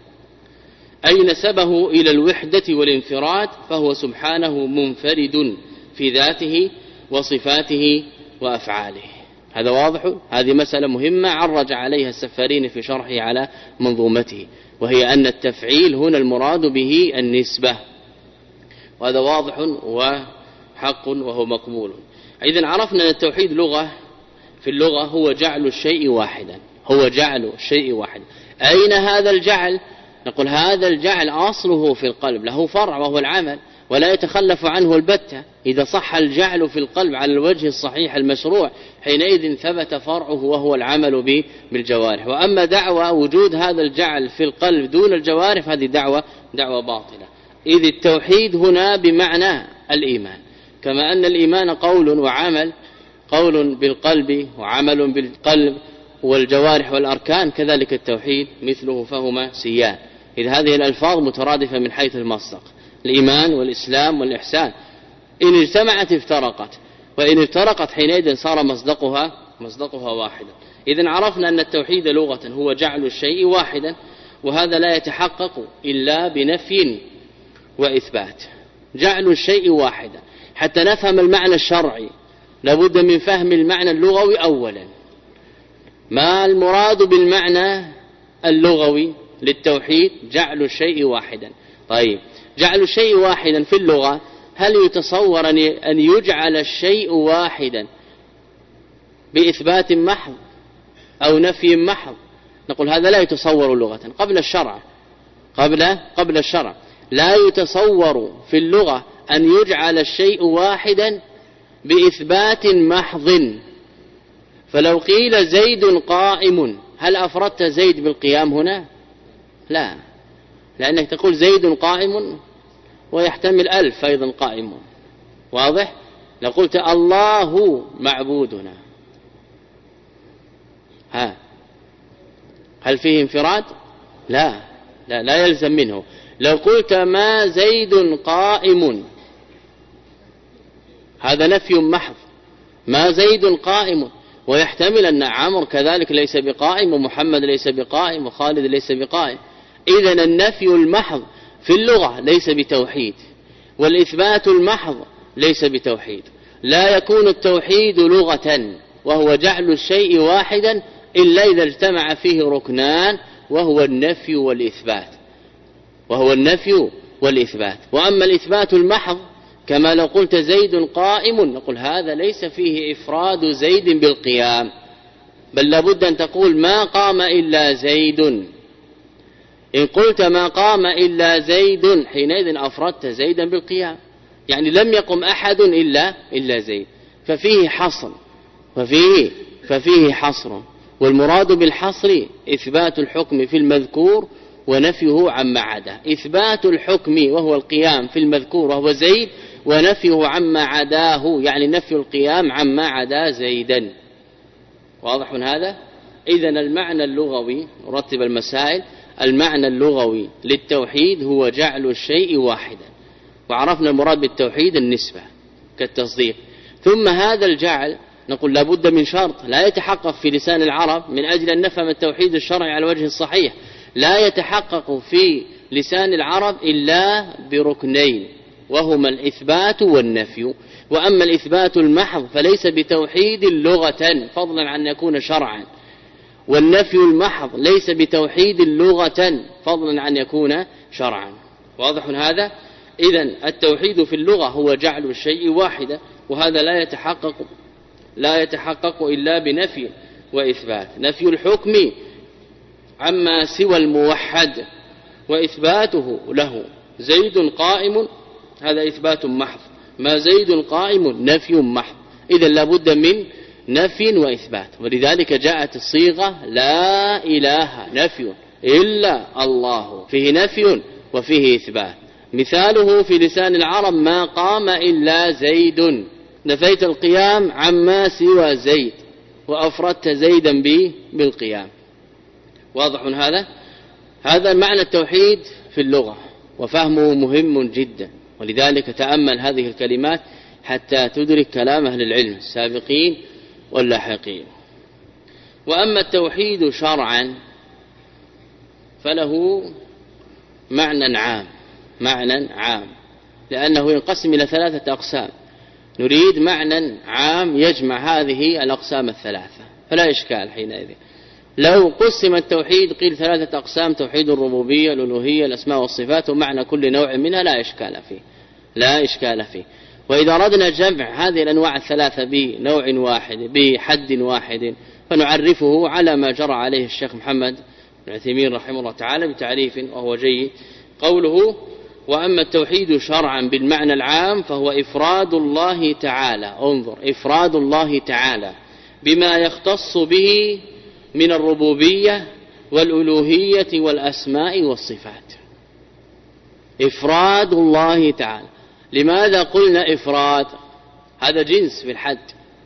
أي نسبه إلى الوحدة والانفراد، فهو سبحانه منفرد في ذاته وصفاته وأفعاله. هذا واضح؟ هذه مسألة مهمة عرج عليها السفارين في شرحه على منظومته، وهي أن التفعيل هنا المراد به النسبة، وهذا واضح وحق وهو مقبول. إذن عرفنا أن التوحيد لغة، في اللغة هو جعل الشيء واحدا، هو جعل الشيء واحدا. أين هذا الجعل؟ نقول هذا الجعل أصله في القلب، له فرع وهو العمل، ولا يتخلف عنه البتة. إذا صح الجعل في القلب على الوجه الصحيح المشروع، حينئذ ثبت فرعه وهو العمل به بالجوارح. وأما دعوة وجود هذا الجعل في القلب دون الجوارح، هذه دعوة دعوة باطلة. إذ التوحيد هنا بمعنى الإيمان، كما أن الإيمان قول وعمل، قول بالقلب وعمل بالقلب والجوارح والأركان، كذلك التوحيد مثله، فهما سيان. إذ هذه الألفاظ مترادفة من حيث المصدق، الإيمان والإسلام والإحسان، إن اجتمعت افترقت، وإن افترقت حينئذ صار مصدقها مصدقها واحدا. إذن عرفنا أن التوحيد لغة هو جعل الشيء واحدا، وهذا لا يتحقق إلا بنفي وإثبات. جعل الشيء واحدا، حتى نفهم المعنى الشرعي لابد من فهم المعنى اللغوي أولا. ما المراد بالمعنى اللغوي للتوحيد؟ جعل الشيء واحدا. طيب، جعل الشيء واحدا في اللغة، هل يتصور أن يجعل الشيء واحدا بإثبات محض أو نفي محض؟ نقول هذا لا يتصور لغة قبل الشرع، قبل قبل الشرع لا يتصور في اللغة أن يجعل الشيء واحدا بإثبات محض. فلو قيل زيد قائم، هل أفردت زيد بالقيام هنا؟ لا، لأنك تقول زيد قائم ويحتمل ألف أيضا قائم، واضح؟ لو قلت الله معبودنا، ها هل فيه انفراد؟ لا لا, لا يلزم منه. لو قلت ما زيد قائم، هذا نفي محض، ما زيد قائم، ويحتمل أن عمر كذلك ليس بقائم، ومحمد ليس بقائم، وخالد ليس بقائم. إذن النفي المحض في اللغة ليس بتوحيد، والإثبات المحض ليس بتوحيد. لا يكون التوحيد لغة وهو جعل الشيء واحدا إلا إذا اجتمع فيه ركنان، وهو النفي والإثبات، وهو النفي والإثبات. وأما الإثبات المحض كما لو قلت زيد قائم، نقول هذا ليس فيه إفراد زيد بالقيام، بل لابد أن تقول ما قام إلا زيد. إن قلت ما قام إلا زيد، حينئذ أفردت زيدا بالقيام، يعني لم يقم أحد إلا إلا زيد، ففيه حصر، ففيه ففيه حصر. والمراد بالحصر إثبات الحكم في المذكور ونفيه عما عداه. إثبات الحكم وهو القيام في المذكور وهو زيد، ونفيه عما عداه يعني نفي القيام عما عدا زيدا. واضح هذا؟ إذن المعنى اللغوي، رتب المسائل، المعنى اللغوي للتوحيد هو جعل الشيء واحدا، وعرفنا المراد بالتوحيد النسبة كالتصديق. ثم هذا الجعل نقول لابد من شرط لا يتحقق في لسان العرب، من أجل أن نفهم التوحيد الشرعي على الوجه الصحيح، لا يتحقق في لسان العرب إلا بركنين. وهما الإثبات والنفي. وأما الإثبات المحض فليس بتوحيد لغة فضلا عن يكون شرعا، والنفي المحض ليس بتوحيد لغة فضلا عن يكون شرعا. واضح هذا؟ إذن التوحيد في اللغة هو جعل الشيء واحدا، وهذا لا يتحقق لا يتحقق إلا بنفي وإثبات. نفي الحكم عما سوى الموحد وإثباته له. زيد قائم هذا إثبات محض، ما زيد قائم نفي محض. إذن لابد من نفي وإثبات، ولذلك جاءت الصيغة لا إله نفي إلا الله، فيه نفي وفيه إثبات. مثاله في لسان العرب ما قام إلا زيد، نفيت القيام عما سوى زيد وأفردت زيدا بالقيام. واضح هذا؟ هذا معنى التوحيد في اللغة، وفهمه مهم جدا، ولذلك تأمل هذه الكلمات حتى تدرك كلام أهل العلم السابقين واللاحقين. وأما التوحيد شرعا فله معنى عام، معنى عام لأنه ينقسم إلى ثلاثة أقسام. نريد معنى عام يجمع هذه الأقسام الثلاثة، فلا إشكال حينئذ. لو قسم التوحيد قيل ثلاثة أقسام: توحيد الربوبية، الألوهية، الأسماء والصفات، ومعنى كل نوع منها لا إشكال فيه، لا إشكال فيه. وإذا أردنا جمع هذه الأنواع الثلاثة بنوع واحد بحد واحد فنعرفه على ما جرى عليه الشيخ محمد بن عثيمين رحمه الله تعالى بتعريف وهو جيد. قوله: وأما التوحيد شرعا بالمعنى العام فهو إفراد الله تعالى، انظر، إفراد الله تعالى بما يختص به من الربوبية والألوهية والأسماء والصفات. إفراد الله تعالى. لماذا قلنا إفراد؟ هذا جنس في الحد.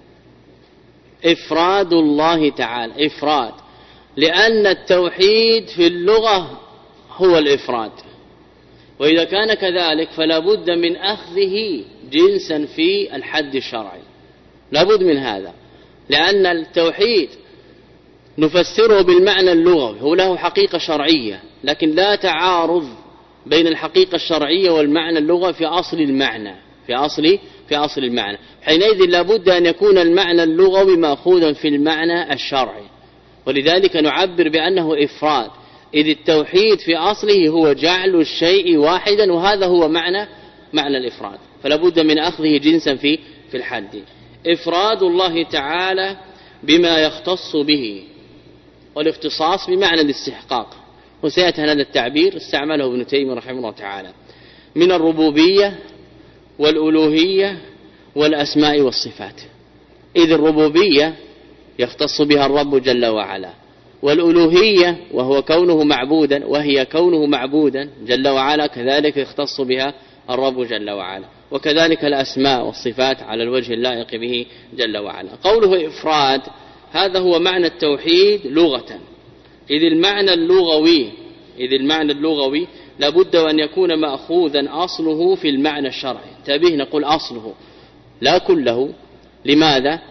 إفراد الله تعالى، إفراد، لأن التوحيد في اللغة هو الإفراد، وإذا كان كذلك فلا بد من أخذه جنسا في الحد الشرعي، لا بد من هذا، لأن التوحيد نفسره بالمعنى اللغوي، هو له حقيقة شرعية، لكن لا تعارض بين الحقيقة الشرعية والمعنى اللغوي في أصل المعنى، في أصل في أصل المعنى. حينئذ لا بد أن يكون المعنى اللغوي مأخوذا في المعنى الشرعي، ولذلك نعبر بأنه إفراد، إذ التوحيد في أصله هو جعل الشيء واحدا، وهذا هو معنى معنى الإفراد، فلا بد من أخذه جنسا في في الحد. إفراد الله تعالى بما يختص به، والاختصاص بمعنى الاستحقاق، وسيأتي هذا التعبير استعمله ابن تيمية رحمه الله تعالى، من الربوبية والألوهية والأسماء والصفات. إذ الربوبية يختص بها الرب جل وعلا، والألوهية وهو كونه معبودا، وهي كونه معبودا جل وعلا كذلك يختص بها الرب جل وعلا، وكذلك الأسماء والصفات على الوجه اللائق به جل وعلا. قوله إفراد هذا هو معنى التوحيد لغة، إذ المعنى اللغوي إذ المعنى اللغوي لابد أن يكون مأخوذا أصله في المعنى الشرعي. تبيه نقول أصله لا كله. لماذا؟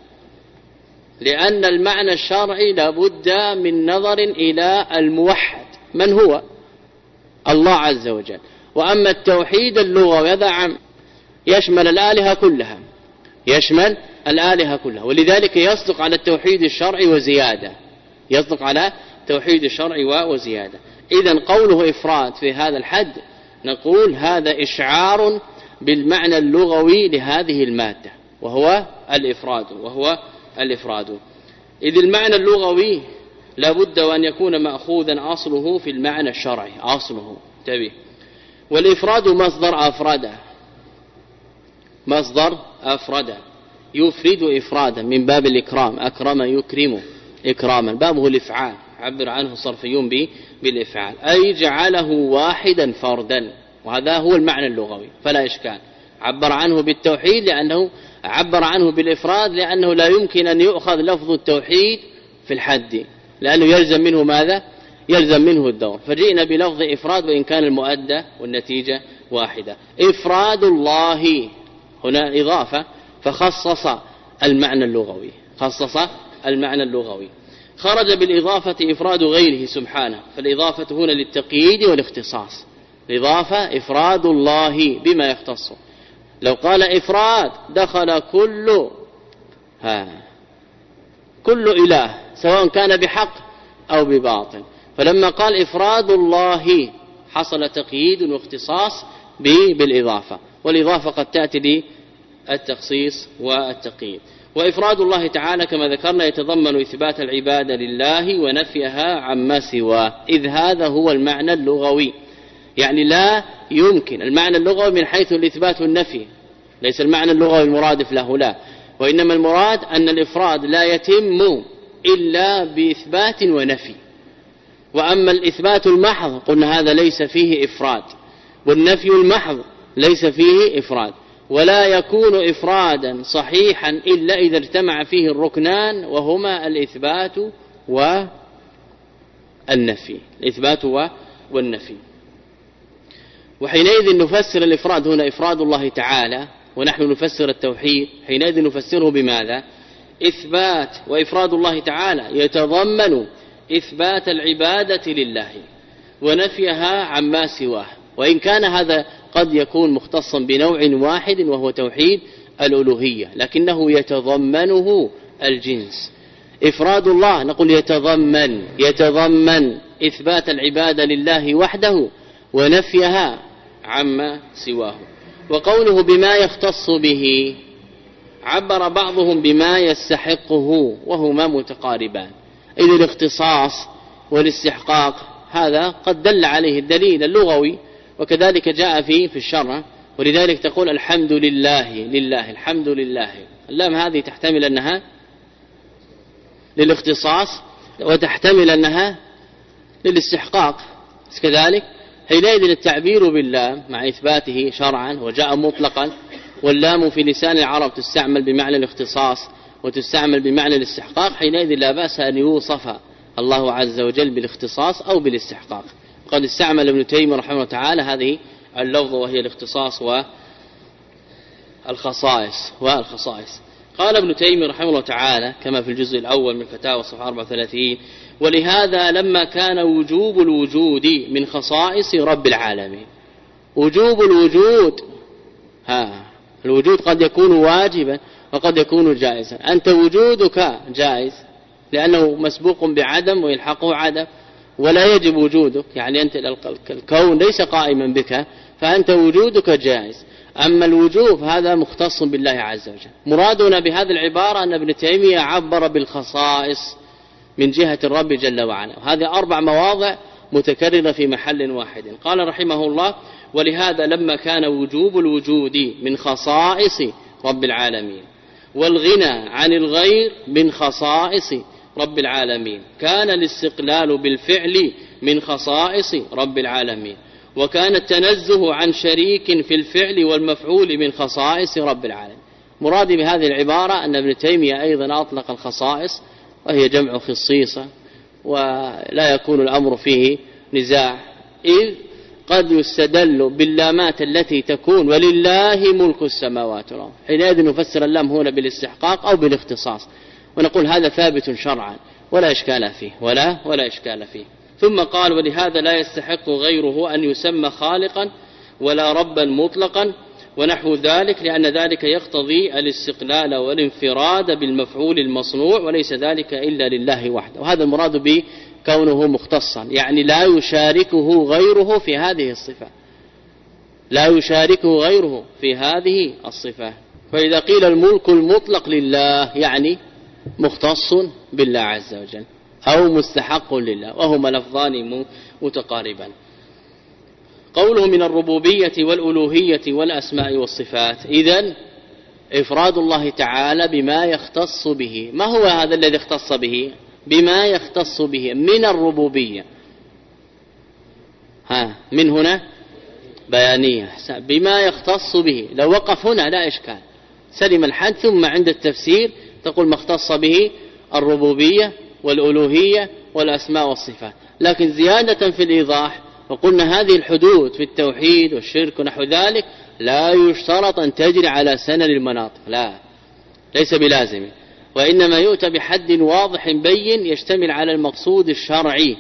لأن المعنى الشرعي لابد من نظر إلى الموحد من هو الله عز وجل. وأما التوحيد اللغوي هذا عام يشمل الآلهة كلها، يشمل الآلهة كلها، ولذلك يصدق على التوحيد الشرعي وزيادة، يصدق على توحيد الشرعي وزيادة. إذن قوله إفراد في هذا الحد نقول هذا إشعار بالمعنى اللغوي لهذه المادة، وهو الإفراد وهو الإفراد. إذ المعنى اللغوي لابد أن يكون مأخوذا أصله في المعنى الشرعي، أصله تبيه. والإفراد مصدر أفرده، مصدر أفرده، يفرد إفرادا من باب الإكرام، أكرم يكرم إكراما، بابه الإفعال، عبر عنه الصرفيون بالإفعال، أي جعله واحدا فردا، وهذا هو المعنى اللغوي فلا إشكال. عبر عنه بالتوحيد لأنه عبر عنه بالإفراد لأنه لا يمكن أن يؤخذ لفظ التوحيد في الحد، لأنه يلزم منه ماذا؟ يلزم منه الدور، فجئنا بلفظ إفراد وإن كان المؤدى والنتيجة واحدة. إفراد الله هنا إضافة فخصص المعنى اللغوي، خصص المعنى اللغوي. خرج بالإضافة إفراد غيره سبحانه، فالإضافة هنا للتقييد والاختصاص، الإضافة إفراد الله بما يختص. لو قال إفراد دخل كل ها كل إله سواء كان بحق أو بباطل. فلما قال إفراد الله حصل تقييد واختصاص بالإضافة، والإضافة قد تأتي بالتخصيص والتقييد. وإفراد الله تعالى كما ذكرنا يتضمن إثبات العبادة لله ونفيها عما سواه، إذ هذا هو المعنى اللغوي. يعني لا يمكن المعنى اللغوي من حيث الإثبات والنفي، ليس المعنى اللغوي المرادف له، لا، وإنما المراد أن الإفراد لا يتم إلا بإثبات ونفي. وأما الإثبات المحض قلنا هذا ليس فيه إفراد، والنفي المحض ليس فيه إفراد، ولا يكون إفرادا صحيحا إلا إذا اجتمع فيه الركنان وهما الإثبات والنفي، الإثبات والنفي. وحينئذ نفسر الإفراد هنا إفراد الله تعالى، ونحن نفسر التوحيد حينئذ نفسره بماذا؟ إثبات. وإفراد الله تعالى يتضمن إثبات العبادة لله ونفيها عما سواه، وإن كان هذا قد يكون مختصا بنوع واحد وهو توحيد الألوهية، لكنه يتضمنه الجنس. إفراد الله نقول يتضمن يتضمن إثبات العبادة لله وحده ونفيها عما سواه. وقوله بما يختص به عبر بعضهم بما يستحقه وهما متقاربان، إذ الاختصاص والاستحقاق هذا قد دل عليه الدليل اللغوي، وكذلك جاء فيه في الشرع. ولذلك تقول الحمد لله لله الحمد لله، اللام هذه تحتمل أنها للاختصاص وتحتمل أنها للاستحقاق كذلك. حينئذ التعبير باللام مع إثباته شرعا وجاء مطلقا، واللام في لسان العرب تستعمل بمعنى الاختصاص وتستعمل بمعنى الاستحقاق، حينئذ لا بأس أن يوصف الله عز وجل بالاختصاص أو بالاستحقاق. قد استعمل ابن تيمية رحمه الله تعالى هذه اللفظة وهي الاختصاص والخصائص والخصائص. قال ابن تيمية رحمه الله تعالى كما في الجزء الأول من فتاوى صفحة أربعة وثلاثين: ولهذا لما كان وجوب الوجود من خصائص رب العالمين. وجوب الوجود، ها الوجود قد يكون واجبا وقد يكون جائزا. أنت وجودك جائز لأنه مسبوق بعدم ويلحقه عدم، ولا يجب وجودك، يعني أنت الكون ليس قائما بك فأنت وجودك جائز. أما الوجوب هذا مختص بالله عز وجل. مرادنا بهذه العبارة أن ابن تيمية عبر بالخصائص من جهة الرب جل وعلا، وهذه أربع مواضع متكررة في محل واحد. قال رحمه الله: ولهذا لما كان وجوب الوجود من خصائص رب العالمين والغنى عن الغير من خصائص رب العالمين، كان الاستقلال بالفعل من خصائص رب العالمين، وكان التنزه عن شريك في الفعل والمفعول من خصائص رب العالمين. مرادي بهذه العبارة أن ابن تيمية أيضا أطلق الخصائص وهي جمع خصيصة، ولا يكون الأمر فيه نزاع، إذ قد يستدل باللامات التي تكون ولله ملك السماوات والأرض. حينئذ نفسر اللام هنا بالاستحقاق أو بالاختصاص، ونقول هذا ثابت شرعا ولا إشكال فيه ولا ولا إشكال فيه. ثم قال: ولهذا لا يستحق غيره أن يسمى خالقا ولا ربا مطلقا ونحو ذلك، لأن ذلك يقتضي الاستقلال والانفراد بالمفعول المصنوع، وليس ذلك إلا لله وحده. وهذا المراد به كونه مختصا، يعني لا يشاركه غيره في هذه الصفة، لا يشاركه غيره في هذه الصفة. فإذا قيل الملك المطلق لله يعني مختص بالله عز وجل أو مستحق لله، وهما لفظان متقاربان. قوله من الربوبية والألوهية والأسماء والصفات، إذن إفراد الله تعالى بما يختص به. ما هو هذا الذي اختص به؟ بما يختص به من الربوبية. ها من هنا بيانية، بما يختص به. لو وقف هنا لا إشكال، سلم الحد. ثم عند التفسير تقول ما اختص به الربوبية والألوهية والأسماء والصفات. لكن زيادة في الإيضاح وقلنا هذه الحدود في التوحيد والشرك ونحو ذلك لا يشترط أن تجري على سنن المناطق، لا، ليس بلازم، وإنما يؤتى بحد واضح بين يشتمل على المقصود الشرعي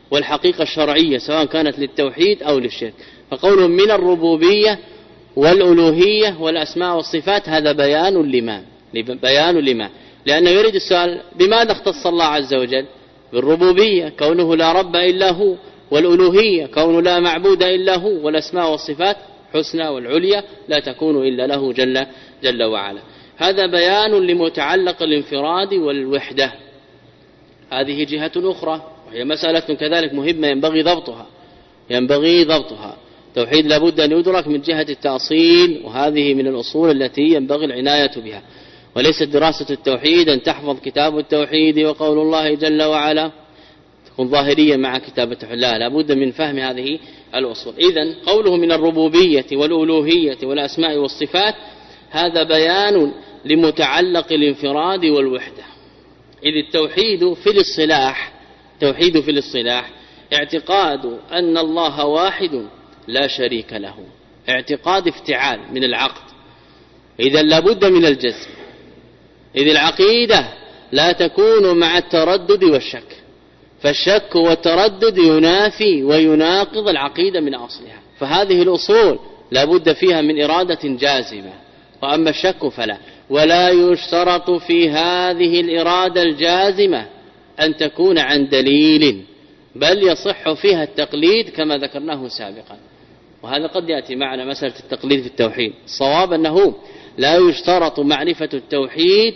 والحقيقة الشرعية سواء كانت للتوحيد أو للشرك. فقولهم من الربوبية والألوهية والأسماء والصفات هذا بيان لما بيان لما لأنه يريد السؤال بماذا اختص الله عز وجل؟ بالربوبية كونه لا رب إلا هو، والألوهية كونه لا معبود إلا هو، والأسماء والصفات حسنى والعليا لا تكون إلا له جل, جل وعلا. هذا بيان لمتعلق الانفراد والوحدة. هذه جهة أخرى وهي مسألة كذلك مهمة ينبغي ضبطها ينبغي ضبطها توحيد لابد أن يدرك من جهة التأصيل، وهذه من الأصول التي ينبغي العناية بها، وليست دراسة التوحيد أن تحفظ كتاب التوحيد وقول الله جل وعلا تكون ظاهريا مع كتاب التوحيد، لا لابد من فهم هذه الأصول. إذن قوله من الربوبية والألوهية والأسماء والصفات هذا بيان لمتعلق الانفراد والوحدة. إذ التوحيد في الاصطلاح توحيد في الاصطلاح اعتقاد أن الله واحد لا شريك له، اعتقاد افتعال من العقد، إذا لابد من الجزم، إذ العقيدة لا تكون مع التردد والشك، فالشك والتردد ينافي ويناقض العقيدة من أصلها، فهذه الأصول لابد فيها من إرادة جازمة، وأما الشك فلا. ولا يشترط في هذه الإرادة الجازمة أن تكون عن دليل، بل يصح فيها التقليد كما ذكرناه سابقا، وهذا قد يأتي معنا مسألة التقليد في التوحيد. الصواب أنه لا يشترط معرفة التوحيد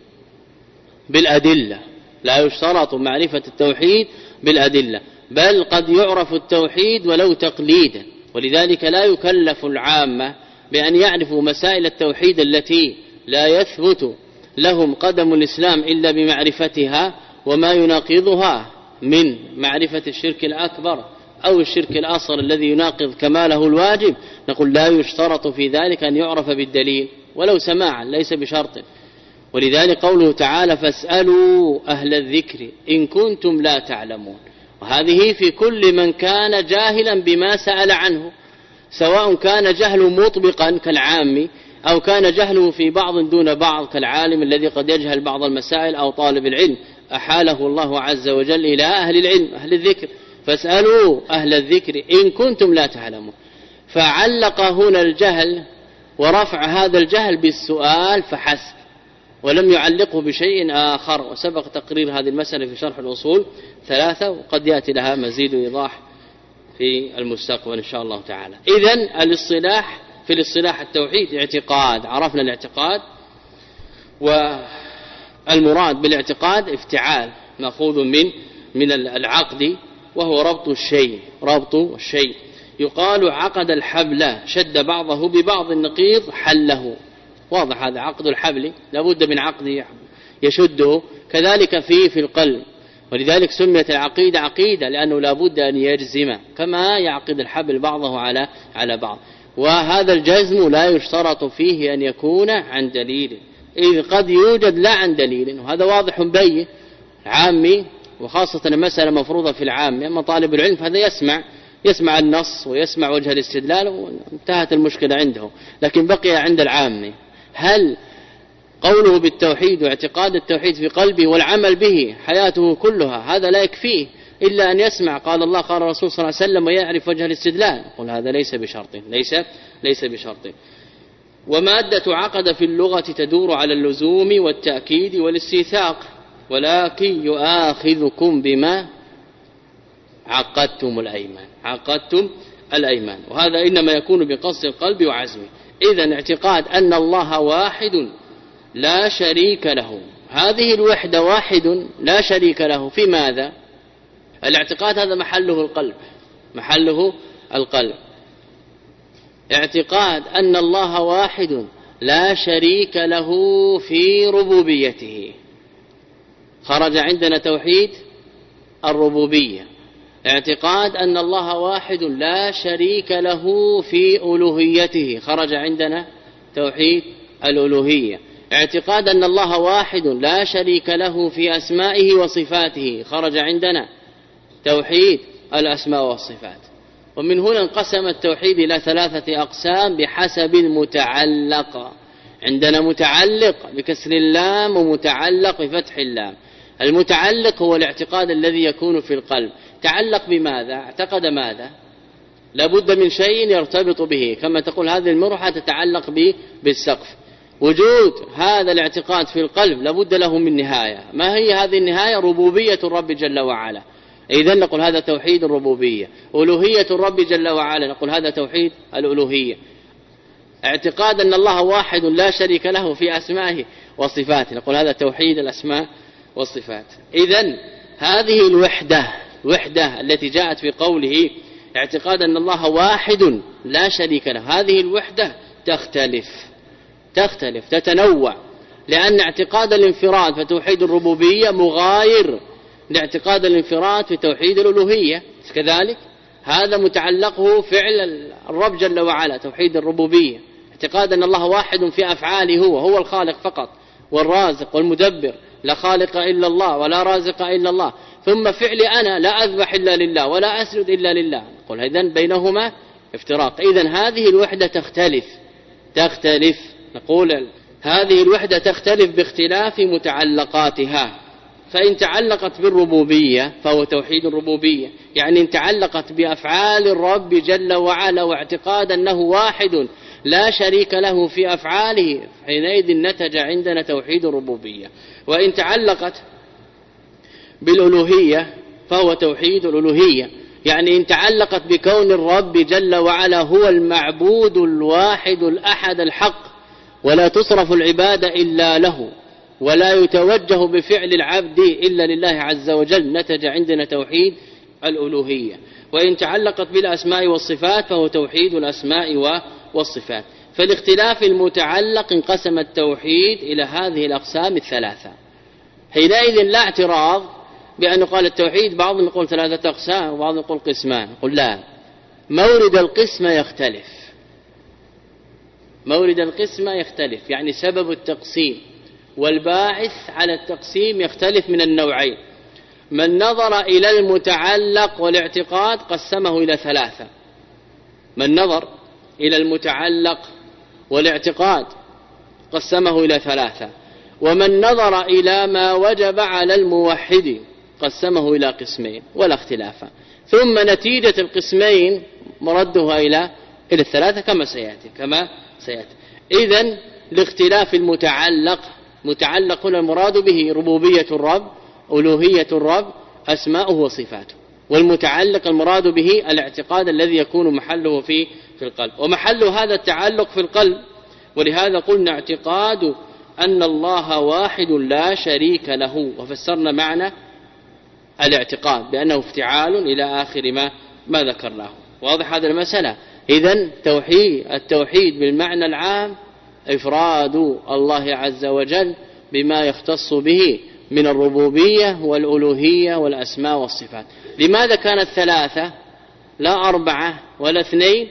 بالأدلة لا يشترط معرفة التوحيد بالأدلة بل قد يعرف التوحيد ولو تقليدا، ولذلك لا يكلف العامة بأن يعرفوا مسائل التوحيد التي لا يثبت لهم قدم الإسلام إلا بمعرفتها وما يناقضها من معرفة الشرك الأكبر أو الشرك الأصغر الذي يناقض كماله الواجب. نقول لا يشترط في ذلك أن يعرف بالدليل ولو سماعا، ليس بشرط. ولذلك قوله تعالى فاسألوا أهل الذكر إن كنتم لا تعلمون، وهذه في كل من كان جاهلا بما سأل عنه، سواء كان جهله مطبقا كالعام أو كان جهله في بعض دون بعض كالعالم الذي قد يجهل بعض المسائل أو طالب العلم، أحاله الله عز وجل إلى أهل العلم أهل الذكر، فاسألوا أهل الذكر إن كنتم لا تعلمون. فعلق هنا الجهل ورفع هذا الجهل بالسؤال فحسب، ولم يعلقه بشيء آخر، وسبق تقرير هذه المسألة في شرح الأصول ثلاثة، وقد يأتي لها مزيد إيضاح في المستقبل إن شاء الله تعالى. إذن الاصطلاح في الاصطلاح التوحيد اعتقاد، عرفنا الاعتقاد، والمراد بالاعتقاد افتعال مأخوذ من من العقد، وهو ربط الشيء ربط الشيء يقال عقد الحبل شد بعضه ببعض النقيض حله، واضح هذا عقد الحبل لابد من عقد يشده، كذلك فيه في القلب، ولذلك سميت العقيدة عقيدة لأنه لابد أن يجزم كما يعقد الحبل بعضه على على بعض. وهذا الجزم لا يشترط فيه أن يكون عن دليل، إذ قد يوجد لا عن دليل، وهذا واضح بين عامي، وخاصة المسألة مفروضة في العام. أما طالب العلم فهذا يسمع يسمع النص ويسمع وجه الاستدلال وانتهت المشكلة عنده، لكن بقي عند العام هل قوله بالتوحيد واعتقاد التوحيد في قلبه والعمل به حياته كلها هذا لا يكفيه إلا أن يسمع قال الله قال الرسول صلى الله عليه وسلم ويعرف وجه الاستدلال؟ قل هذا ليس بشرط ليس ليس بشرط. ومادة عقد في اللغة تدور على اللزوم والتأكيد والاستيثاق، ولكن يؤاخذكم بما عقدتم الأيمان عقدتم الأيمان وهذا إنما يكون بقصد القلب وعزمه. إذن اعتقاد أن الله واحد لا شريك له، هذه الوحدة واحد لا شريك له في ماذا؟ الاعتقاد هذا محله القلب محله القلب اعتقاد أن الله واحد لا شريك له في ربوبيته، خرج عندنا توحيد الربوبية. اعتقاد أن الله واحد لا شريك له في ألوهيته، خرج عندنا توحيد الألوهية. اعتقاد أن الله واحد لا شريك له في أسمائه وصفاته، خرج عندنا توحيد الأسماء والصفات. ومن هنا انقسم التوحيد إلى ثلاثة أقسام بحسب المتعلق. عندنا متعلق بكسر اللام ومتعلق بفتح اللام. المتعلق هو الاعتقاد الذي يكون في القلب تعلق بماذا؟ اعتقد ماذا؟ لابد من شيء يرتبط به، كما تقول هذه المروحة تتعلق به بالسقف. وجود هذا الاعتقاد في القلب لابد له من نهاية. ما هي هذه النهاية؟ ربوبية الرب جل وعلا. إذن نقول هذا توحيد الربوبية. ألوهية الرب جل وعلا نقول هذا توحيد الألوهية. اعتقاد أن الله واحد لا شريك له في أسمائه وصفاته نقول هذا توحيد الأسماء والصفات. إذن هذه الوحدة الوحدة التي جاءت في قوله اعتقاد أن الله واحد لا شريك له، هذه الوحدة تختلف تختلف تتنوع، لأن اعتقاد الانفراد في توحيد الربوبية مغاير لاعتقاد الانفراد في توحيد الألوهية. كذلك هذا متعلقه فعل الرب جل وعلا توحيد الربوبية، اعتقاد أن الله واحد في أفعاله، هو هو الخالق فقط والرازق والمدبر، لا خالق إلا الله ولا رازق إلا الله. ثم فعلي أنا لا أذبح إلا لله ولا أسجد إلا لله، نقول إذن بينهما افتراق. إذن هذه الوحدة تختلف تختلف نقول هذه الوحدة تختلف باختلاف متعلقاتها. فإن تعلقت بالربوبية فهو توحيد الربوبية، يعني إن تعلقت بأفعال الرب جل وعلا واعتقاد أنه واحد لا شريك له في أفعاله، حينئذ نتج عندنا توحيد الربوبية. وإن تعلقت بالألوهية فهو توحيد الألوهية، يعني إن تعلقت بكون الرب جل وعلا هو المعبود الواحد الأحد الحق، ولا تصرف العبادة إلا له، ولا يتوجه بفعل العبد إلا لله عز وجل، نتج عندنا توحيد الألوهية. وإن تعلقت بالأسماء والصفات فهو توحيد الأسماء والصفات. فالاختلاف المتعلق انقسم التوحيد إلى هذه الأقسام الثلاثة. حينئذ لا اعتراض بأن قال التوحيد بعضهم يقول ثلاثة أقسام وبعضهم يقول قسمان، قل لا، مورد القسم يختلف مورد القسم يختلف يعني سبب التقسيم والباعث على التقسيم يختلف من النوعين. من نظر إلى المتعلق والاعتقاد قسمه إلى ثلاثة، من نظر إلى المتعلق والاعتقاد قسمه إلى ثلاثة، ومن نظر إلى ما وجب على الموحد قسمه إلى قسمين ولا اختلاف. ثم نتيجة القسمين مردها إلى إلى الثلاثة كما سيأتي كما سيأتي. إذن لاختلاف المتعلق، متعلق هنا المراد به ربوبية الرب، ألوهية الرب، أسماؤه وصفاته. والمتعلق المراد به الاعتقاد الذي يكون محله في في القلب، ومحل هذا التعلق في القلب. ولهذا قلنا اعتقاد أن الله واحد لا شريك له، وفسرنا معنى الاعتقاد بأنه افتعال إلى آخر ما ما ذكرناه. واضح هذا المسألة؟ إذن توحيد التوحيد بالمعنى العام إفراد الله عز وجل بما يختص به من الربوبية والألوهية والأسماء والصفات. لماذا كانت ثلاثة لا أربعة ولا اثنين؟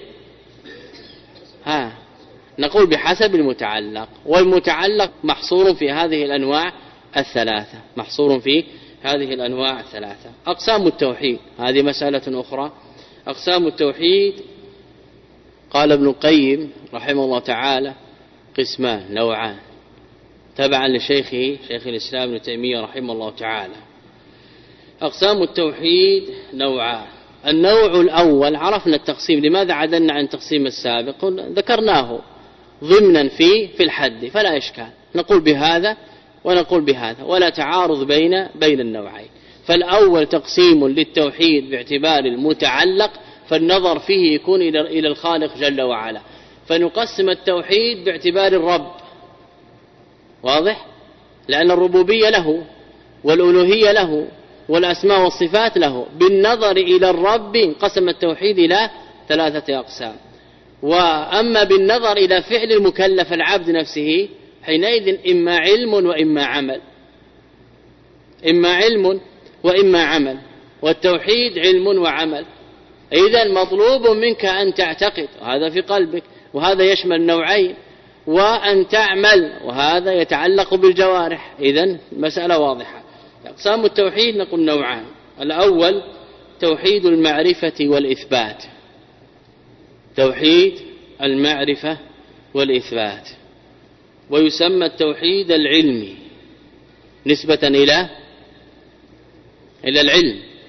ها نقول بحسب المتعلق، والمتعلق محصور في هذه الأنواع الثلاثة، محصور في هذه الأنواع الثلاثة. أقسام التوحيد هذه مسألة أخرى. أقسام التوحيد قال ابن القيم رحمه الله تعالى قسمان نوعان تبعا لشيخه شيخ الإسلام ابن تيمية رحمه الله تعالى. أقسام التوحيد نوعان. النوع الأول عرفنا التقسيم، لماذا عدلنا عن التقسيم السابق؟ ذكرناه ضمنا في في الحد فلا إشكال، نقول بهذا ونقول بهذا ولا تعارض بين بين النوعين. فالأول تقسيم للتوحيد باعتبار المتعلق، فالنظر فيه يكون إلى إلى الخالق جل وعلا، فنقسم التوحيد باعتبار الرب، واضح؟ لأن الربوبية له والألوهية له والأسماء والصفات له. بالنظر إلى الرب انقسم التوحيد إلى ثلاثة أقسام. وأما بالنظر إلى فعل المكلف العبد نفسه حينئذ إما علم وإما عمل، إما علم وإما عمل، والتوحيد علم وعمل. إذن مطلوب منك أن تعتقد وهذا في قلبك، وهذا يشمل نوعين، وأن تعمل وهذا يتعلق بالجوارح. إذن مسألة واضحة. أقسام التوحيد نقول نوعان. الأول توحيد المعرفة والإثبات، توحيد المعرفة والإثبات، ويسمى التوحيد العلمي نسبة إلى إلى العلم،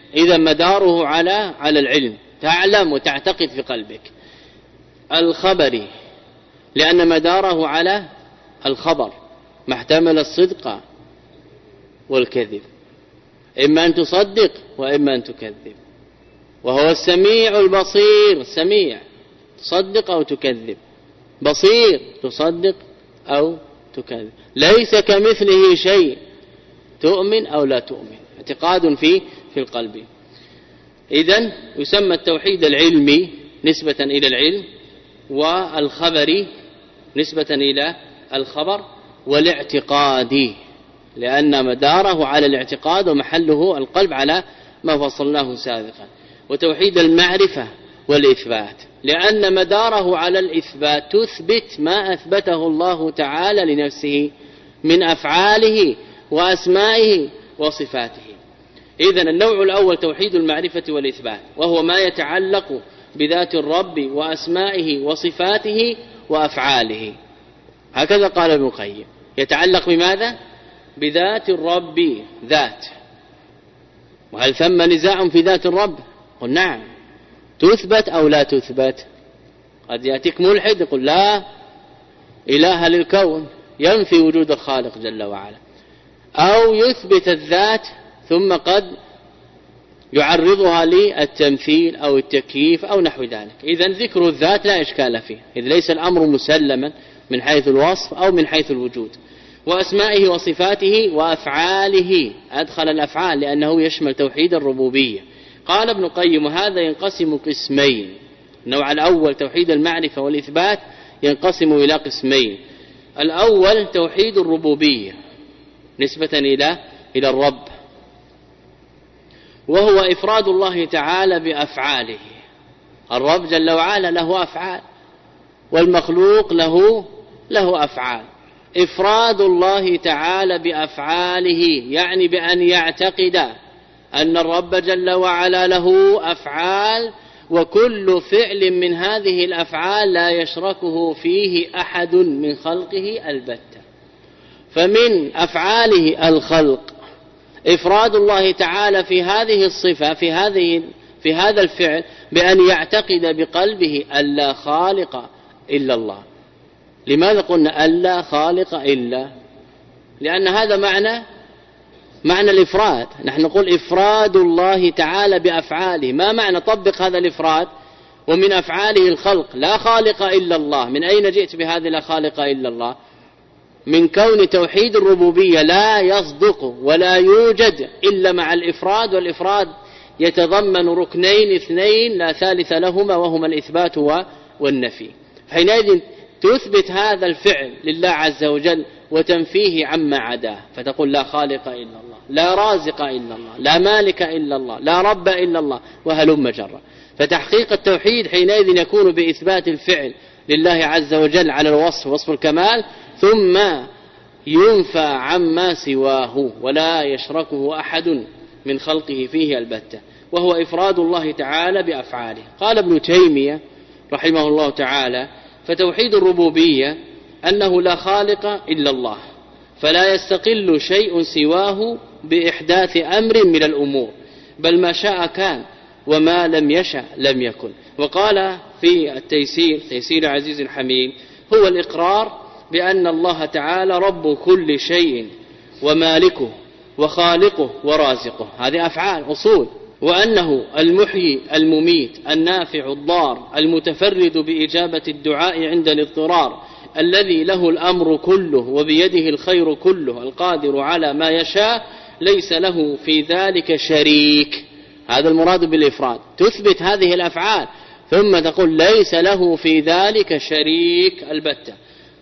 إذا مداره على على العلم، تعلم وتعتقد في قلبك. الخبري لأن مداره على الخبر، ما احتمل الصدق والكذب، إما أن تصدق وإما أن تكذب. وهو السميع البصير، السميع تصدق أو تكذب، بصير تصدق أو تكذب، ليس كمثله شيء، تؤمن أو لا تؤمن، اعتقاد في في القلب. إذن يسمى التوحيد العلمي نسبة إلى العلم، والخبري نسبة إلى الخبر، والاعتقادي لأن مداره على الاعتقاد ومحله القلب على ما فصلناه سابقا. وتوحيد المعرفة والإثبات لأن مداره على الإثبات، تثبت ما أثبته الله تعالى لنفسه من أفعاله وأسمائه وصفاته. إذن النوع الأول توحيد المعرفة والإثبات، وهو ما يتعلق بذات الرب وأسمائه وصفاته وأفعاله. هكذا قال ابن القيم، يتعلق بماذا؟ بذات الرب، ذات. وهل ثم نزاع في ذات الرب؟ قل نعم، تثبت أو لا تثبت. قد يأتيك ملحد يقول لا إله للكون، ينفي وجود الخالق جل وعلا، أو يثبت الذات ثم قد يعرضها للتمثيل أو التكييف أو نحو ذلك. إذن ذكر الذات لا إشكال فيه، إذ ليس الأمر مسلما من حيث الوصف أو من حيث الوجود. وأسمائه وصفاته وأفعاله، أدخل الأفعال لأنه يشمل توحيد الربوبية. قال ابن القيم هذا ينقسم قسمين. النوع الأول توحيد المعرفة والإثبات ينقسم إلى قسمين. الأول توحيد الربوبية نسبة إلى إلى الرب، وهو إفراد الله تعالى بأفعاله. الرب جل وعلا له أفعال، والمخلوق له له أفعال. إفراد الله تعالى بأفعاله يعني بأن يعتقد أن الرب جل وعلا له أفعال، وكل فعل من هذه الأفعال لا يشركه فيه أحد من خلقه البتة. فمن أفعاله الخلق، إفراد الله تعالى في هذه الصفة، في هذه في هذا الفعل، بأن يعتقد بقلبه أن لا خالق إلا الله. لماذا قلنا أن لا خالق إلا؟ لأن هذا معنى معنى الإفراد. نحن نقول إفراد الله تعالى بأفعاله. ما معنى طبق هذا الإفراد؟ ومن أفعاله الخلق، لا خالق إلا الله. من أين جئت بهذه لا خالق إلا الله؟ من كون توحيد الربوبية لا يصدق ولا يوجد إلا مع الإفراد، والإفراد يتضمن ركنين اثنين لا ثالث لهما، وهما الإثبات والنفي. حينئذ تثبت هذا الفعل لله عز وجل وتنفيه عما عداه، فتقول لا خالق إلا الله، لا رازق إلا الله، لا مالك إلا الله، لا رب إلا الله، وهلم جرا. فتحقيق التوحيد حينئذ يكون بإثبات الفعل لله عز وجل على الوصف، وصف الكمال، ثم ينفى عما سواه ولا يشركه أحد من خلقه فيه البتة، وهو إفراد الله تعالى بأفعاله. قال ابن تيمية رحمه الله تعالى: فتوحيد الربوبية أنه لا خالق إلا الله، فلا يستقل شيء سواه بإحداث أمر من الأمور، بل ما شاء كان وما لم يشأ لم يكن. وقال في التيسير، تيسير عزيز حميد: هو الإقرار بأن الله تعالى رب كل شيء ومالكه وخالقه ورازقه، هذه أفعال أصول. وأنه المحيي المميت النافع الضار المتفرد بإجابة الدعاء عند الاضطرار، الذي له الأمر كله وبيده الخير كله، القادر على ما يشاء، ليس له في ذلك شريك. هذا المراد بالإفراد، تثبت هذه الأفعال ثم تقول ليس له في ذلك شريك البتة.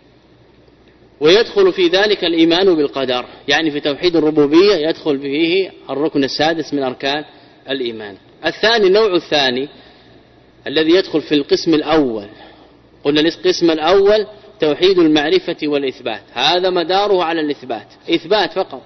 ويدخل في ذلك الإيمان بالقدر، يعني في توحيد الربوبية يدخل فيه الركن السادس من أركان الإيمان. الثاني، النوع الثاني الذي يدخل في القسم الأول، قلنا القسم الأول توحيد المعرفة والإثبات، هذا مداره على الإثبات، إثبات فقط،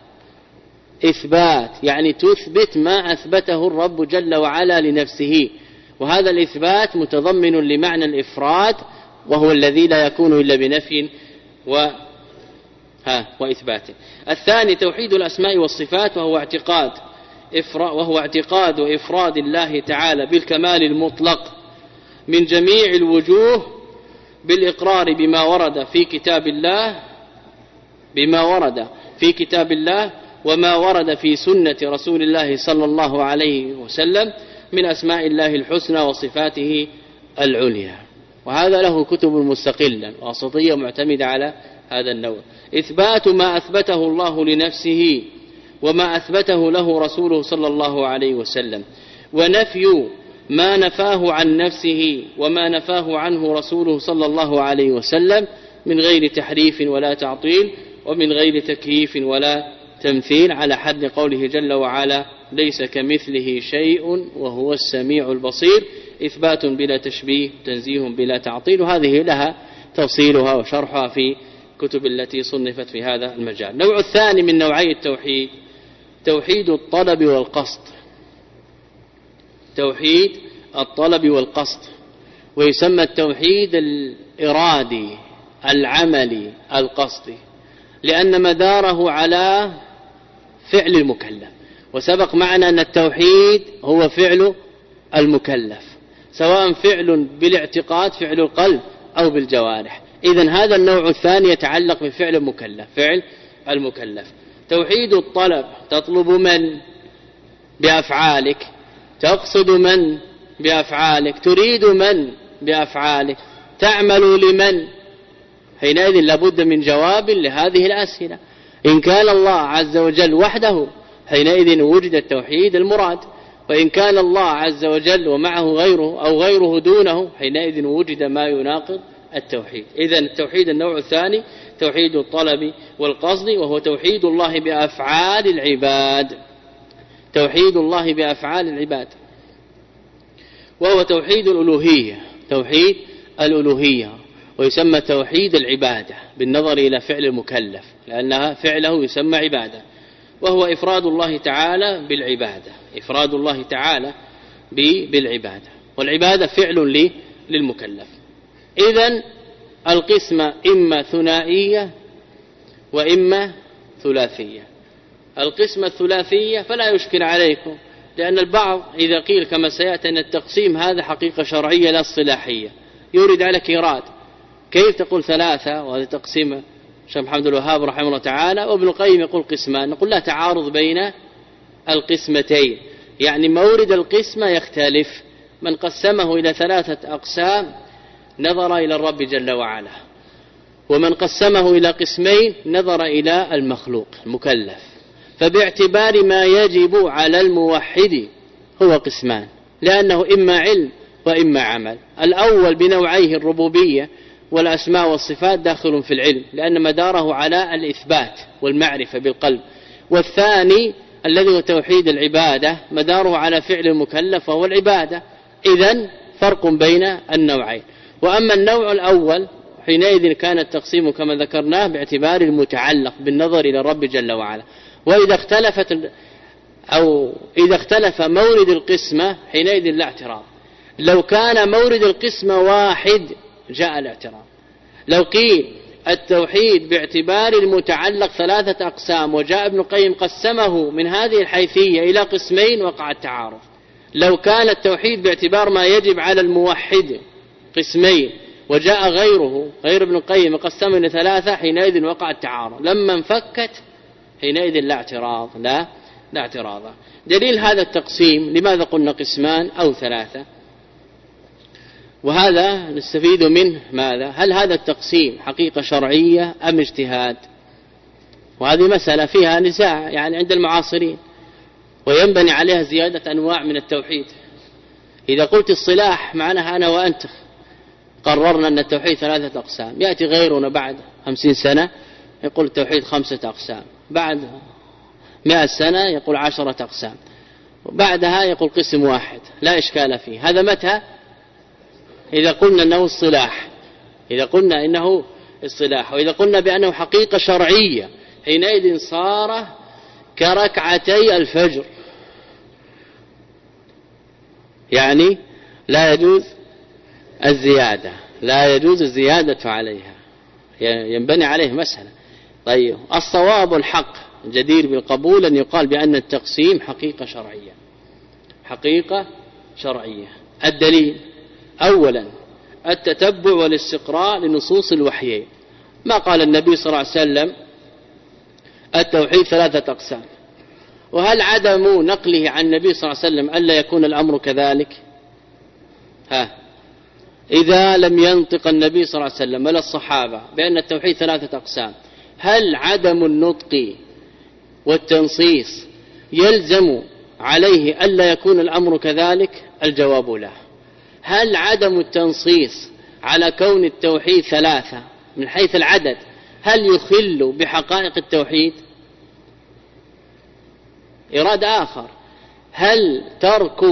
إثبات يعني تثبت ما أثبته الرب جل وعلا لنفسه، وهذا الإثبات متضمن لمعنى الإفراد، وهو الذي لا يكون إلا بنفي و ها وإثبات. الثاني توحيد الأسماء والصفات، وهو اعتقاد وهو اعتقاد إفراد الله تعالى بالكمال المطلق من جميع الوجوه بالإقرار بما ورد في كتاب الله بما ورد في كتاب الله وما ورد في سنة رسول الله صلى الله عليه وسلم من أسماء الله الحسنى وصفاته العليا. وهذا له كتب مستقلة واسطية معتمدة على هذا النوع. إثبات ما أثبته الله لنفسه وما أثبته له رسوله صلى الله عليه وسلم، ونفي ما نفاه عن نفسه وما نفاه عنه رسوله صلى الله عليه وسلم من غير تحريف ولا تعطيل ومن غير تكييف ولا تمثيل، على حد قوله جل وعلا ليس كمثله شيء وهو السميع البصير. إثبات بلا تشبيه، تنزيه بلا تعطيل، وهذه لها تفصيلها وشرحها في كتب التي صنفت في هذا المجال. النوع الثاني من نوعي التوحيد توحيد الطلب والقصد. توحيد الطلب والقصد، ويسمى التوحيد الإرادي العملي القصدي، لأن مداره على فعل المكلف. وسبق معنا أن التوحيد هو فعل المكلف، سواء فعل بالاعتقاد فعل القلب أو بالجوارح. إذن هذا النوع الثاني يتعلق بفعل المكلف، فعل المكلف. توحيد الطلب، تطلب من بأفعالك، تقصد من بأفعالك، تريد من بأفعالك، تعمل لمن. حينئذ لابد من جواب لهذه الأسئلة. إن كان الله عز وجل وحده حينئذ وجد التوحيد المراد، وإن كان الله عز وجل ومعه غيره أو غيره دونه حينئذ وجد ما يناقض التوحيد. إذن التوحيد النوع الثاني توحيد الطلب والقصد، وهو توحيد الله بأفعال العباد. توحيد الله بأفعال العباد، وهو توحيد الألوهية، توحيد الألوهية، ويسمى توحيد العبادة بالنظر إلى فعل المكلف، لأنها فعله يسمى عبادة. وهو إفراد الله تعالى بالعبادة، إفراد الله تعالى بالعبادة، والعبادة فعل للمكلف. إذن القسمة إما ثنائية وإما ثلاثية. القسمة الثلاثية فلا يشكل عليكم، لأن البعض إذا قيل كما سيأتي أن التقسيم هذا حقيقة شرعية لا اصطلاحية يورد عليك إيراد، كيف تقول ثلاثة وهذا تقسيم شيخ محمد الوهاب رحمه الله تعالى، وابن القيم يقول قسمان. نقول لا تعارض بين القسمتين، يعني مورد القسمة يختلف. من قسمه إلى ثلاثة أقسام نظر إلى الرب جل وعلا، ومن قسمه إلى قسمين نظر إلى المخلوق المكلف. فباعتبار ما يجب على الموحد هو قسمان، لأنه إما علم وإما عمل. الأول بنوعيه الربوبية والأسماء والصفات داخل في العلم، لأن مداره على الإثبات والمعرفة بالقلب. والثاني الذي هو توحيد العبادة مداره على فعل المكلف وهو العبادة. إذن فرق بين النوعين. وأما النوع الأول حينئذ كان التقسيم كما ذكرناه باعتبار المتعلق بالنظر إلى الرب جل وعلا. وإذا اختلفت أو إذا اختلف مورد القسمة حينئذ لا اعتراض. لو كان مورد القسمة واحد جاء الاعتراض. لو قيل التوحيد باعتبار المتعلق ثلاثة أقسام وجاء ابن القيم قسمه من هذه الحيثية إلى قسمين وقع التعارض. لو كان التوحيد باعتبار ما يجب على الموحد قسمين وجاء غيره غير ابن القيم قسمه إلى ثلاثة حينئذ وقع التعارض. لما انفكت حينئذ لا اعتراض لا لا اعتراض. دليل هذا التقسيم لماذا قلنا قسمان أو ثلاثة؟ وهذا نستفيد منه ماذا؟ هل هذا التقسيم حقيقة شرعية أم اجتهاد؟ وهذه مسألة فيها نزاع يعني عند المعاصرين، وينبني عليها زيادة أنواع من التوحيد. إذا قلت الصلاح معناها أنا وأنت قررنا أن التوحيد ثلاثة أقسام، يأتي غيرنا بعد خمسين سنة يقول التوحيد خمسة أقسام، بعد مئة سنة يقول عشرة أقسام، وبعدها يقول قسم واحد لا إشكال فيه. هذا متى؟ إذا قلنا أنه الصلاح، إذا قلنا إنه الصلاح، وإذا قلنا بأنه حقيقة شرعية حينئذ صار كركعتي الفجر، يعني لا يجوز الزيادة، لا يجوز الزيادة عليها، ينبني عليه مسألة. طيب الصواب الحق جدير بالقبول أن يقال بأن التقسيم حقيقة شرعية، حقيقة شرعية. الدليل أولا التتبع والاستقراء لنصوص الوحيين، ما قال النبي صلى الله عليه وسلم التوحيد ثلاثة أقسام، وهل عدم نقله عن النبي صلى الله عليه وسلم ألا يكون الأمر كذلك؟ ها إذا لم ينطق النبي صلى الله عليه وسلم ولا الصحابة بأن التوحيد ثلاثة أقسام، هل عدم النطق والتنصيص يلزم عليه ألا يكون الأمر كذلك؟ الجواب لا. هل عدم التنصيص على كون التوحيد ثلاثة من حيث العدد هل يخل بحقائق التوحيد؟ إراد آخر، هل ترك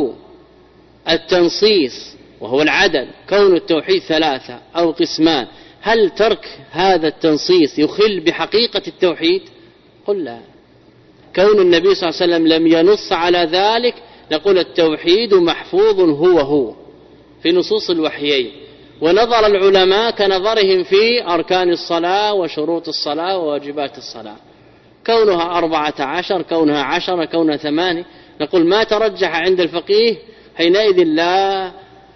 التنصيص وهو العدد كون التوحيد ثلاثة أو قسمان، هل ترك هذا التنصيص يخل بحقيقة التوحيد؟ قل لا. كون النبي صلى الله عليه وسلم لم ينص على ذلك نقول التوحيد محفوظ هو هو في نصوص الوحيين، ونظر العلماء كنظرهم في أركان الصلاة وشروط الصلاة وواجبات الصلاة، كونها أربعة عشر كونها عشر كونها ثمانية، نقول ما ترجح عند الفقيه حينئذ لا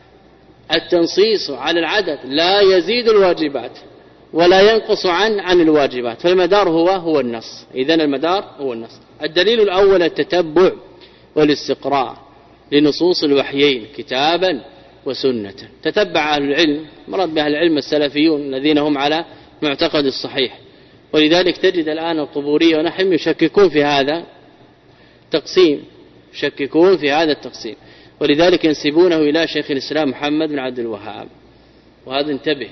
التنصيص على العدد لا يزيد الواجبات ولا ينقص عن عن الواجبات، فالمدار هو هو النص. إذن المدار هو النص. الدليل الأول التتبع والاستقراء لنصوص الوحيين كتابا وسنة. تتبع أهل العلم، مراد بأهل العلم السلفيون الذين هم على معتقد الصحيح، ولذلك تجد الآن القبورية ونحن يشككون في هذا التقسيم، يشككون في هذا التقسيم، ولذلك ينسبونه إلى شيخ الإسلام محمد بن عبد الوهاب. وهذا انتبه،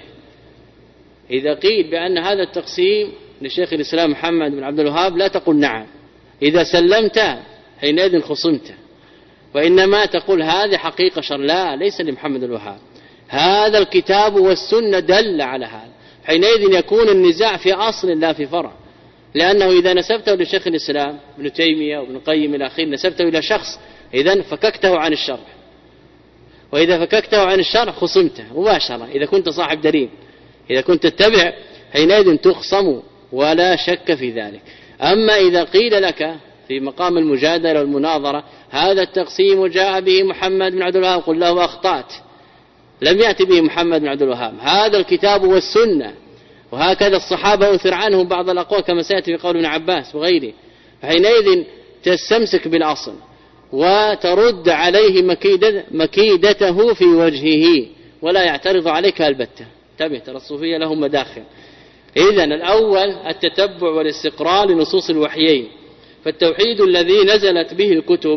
إذا قيل بأن هذا التقسيم لشيخ الإسلام محمد بن عبد الوهاب لا تقول نعم، إذا سلمت حينئذ خصمت، وإنما تقول هذه حقيقة شر، لا ليس لمحمد الوهاب، هذا الكتاب والسنة دل على هذا، حينئذ يكون النزاع في أصل لا في فرع، لأنه إذا نسبته لشيخ الإسلام ابن تيمية وابن قيم إلى آخره نسبته إلى شخص، إذن فككته عن الشرع، وإذا فككته عن الشرع خصمته مباشرة إذا كنت صاحب دليل، إذا كنت تتبع حينئذ تخصم ولا شك في ذلك. أما إذا قيل لك في مقام المجادلة والمناظرة هذا التقسيم جاء به محمد بن عبد الوهاب، قل له أخطأت، لم يأتي به محمد بن عبد الوهاب، هذا الكتاب والسنة، وهكذا الصحابة أثر عنهم بعض الأقوال كما سيأتي في قول ابن عباس وغيره، فحينئذ تستمسك بالأصل وترد عليه مكيدة مكيدته في وجهه ولا يعترض عليك البتة. انتبه، ترى الصوفية لهم مداخل. إذن الأول التتبع والاستقراء لنصوص الوحيين، فالتوحيد الذي نزلت به الكتب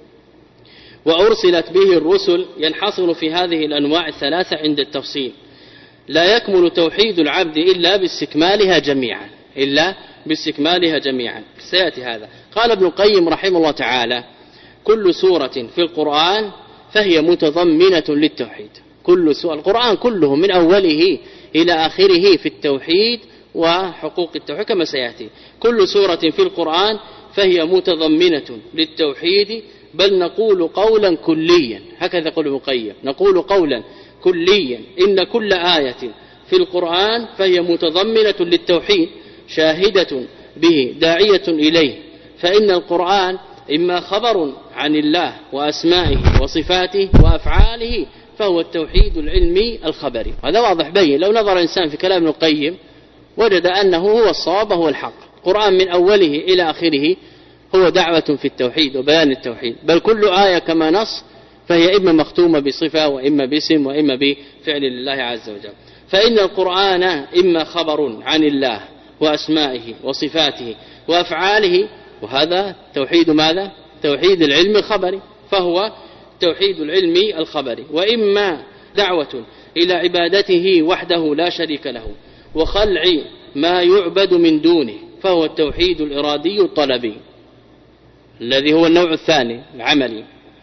وأرسلت به الرسل ينحصر في هذه الأنواع الثلاثة عند التفصيل، لا يكمل توحيد العبد إلا باستكمالها جميعا، إلا باستكمالها جميعا. سيأتي هذا. قال ابن القيم رحمه الله تعالى كل سورة في القرآن فهي متضمنة للتوحيد، كل سورة القرآن كله من أوله إلى آخره في التوحيد وحقوق التوحيد كما سيأتي. كل سورة في القرآن فهي متضمنة للتوحيد، بل نقول قولا كليا، هكذا يقول ابن القيم، نقول قولا كليا إن كل آية في القرآن فهي متضمنة للتوحيد شاهدة به داعية إليه، فإن القرآن إما خبر عن الله وأسمائه وصفاته وأفعاله فهو التوحيد العلمي الخبري. هذا واضح بين، لو نظر الإنسان في كلام ابن القيم وجد أنه هو الصواب هو الحق. القرآن من أوله إلى آخره هو دعوة في التوحيد وبيان التوحيد، بل كل آية كما نص فهي إما مختومة بصفة وإما باسم وإما بفعل لله عز وجل. فإن القرآن إما خبر عن الله وأسمائه وصفاته وأفعاله، وهذا توحيد ماذا؟ توحيد العلم الخبري، فهو توحيد العلم الخبري، وإما دعوة إلى عبادته وحده لا شريك له وخلع ما يعبد من دونه، فهو التوحيد الإرادي الطلبي الذي هو النوع الثاني العملي.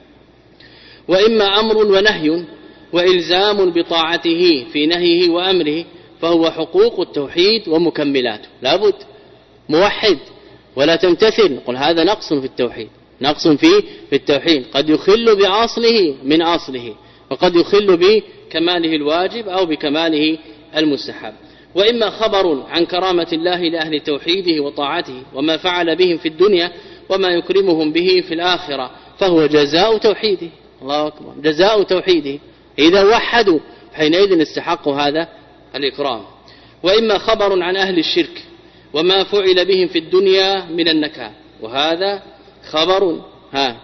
وإما أمر ونهي وإلزام بطاعته في نهيه وأمره، فهو حقوق التوحيد ومكملاته. لابد موحد ولا تمتثل، قل هذا نقص في التوحيد، نقص في في التوحيد، قد يخل بأصله من أصله، وقد يخل بكماله الواجب أو بكماله المستحب. وإما خبر عن كرامة الله لأهل توحيده وطاعته وما فعل بهم في الدنيا وما يكرمهم به في الآخرة فهو جزاء توحيده. الله أكبر، جزاء توحيده. إذا وحدوا حينئذ استحقوا هذا الإكرام. وإما خبر عن أهل الشرك وما فعل بهم في الدنيا من النكال، وهذا خبر ها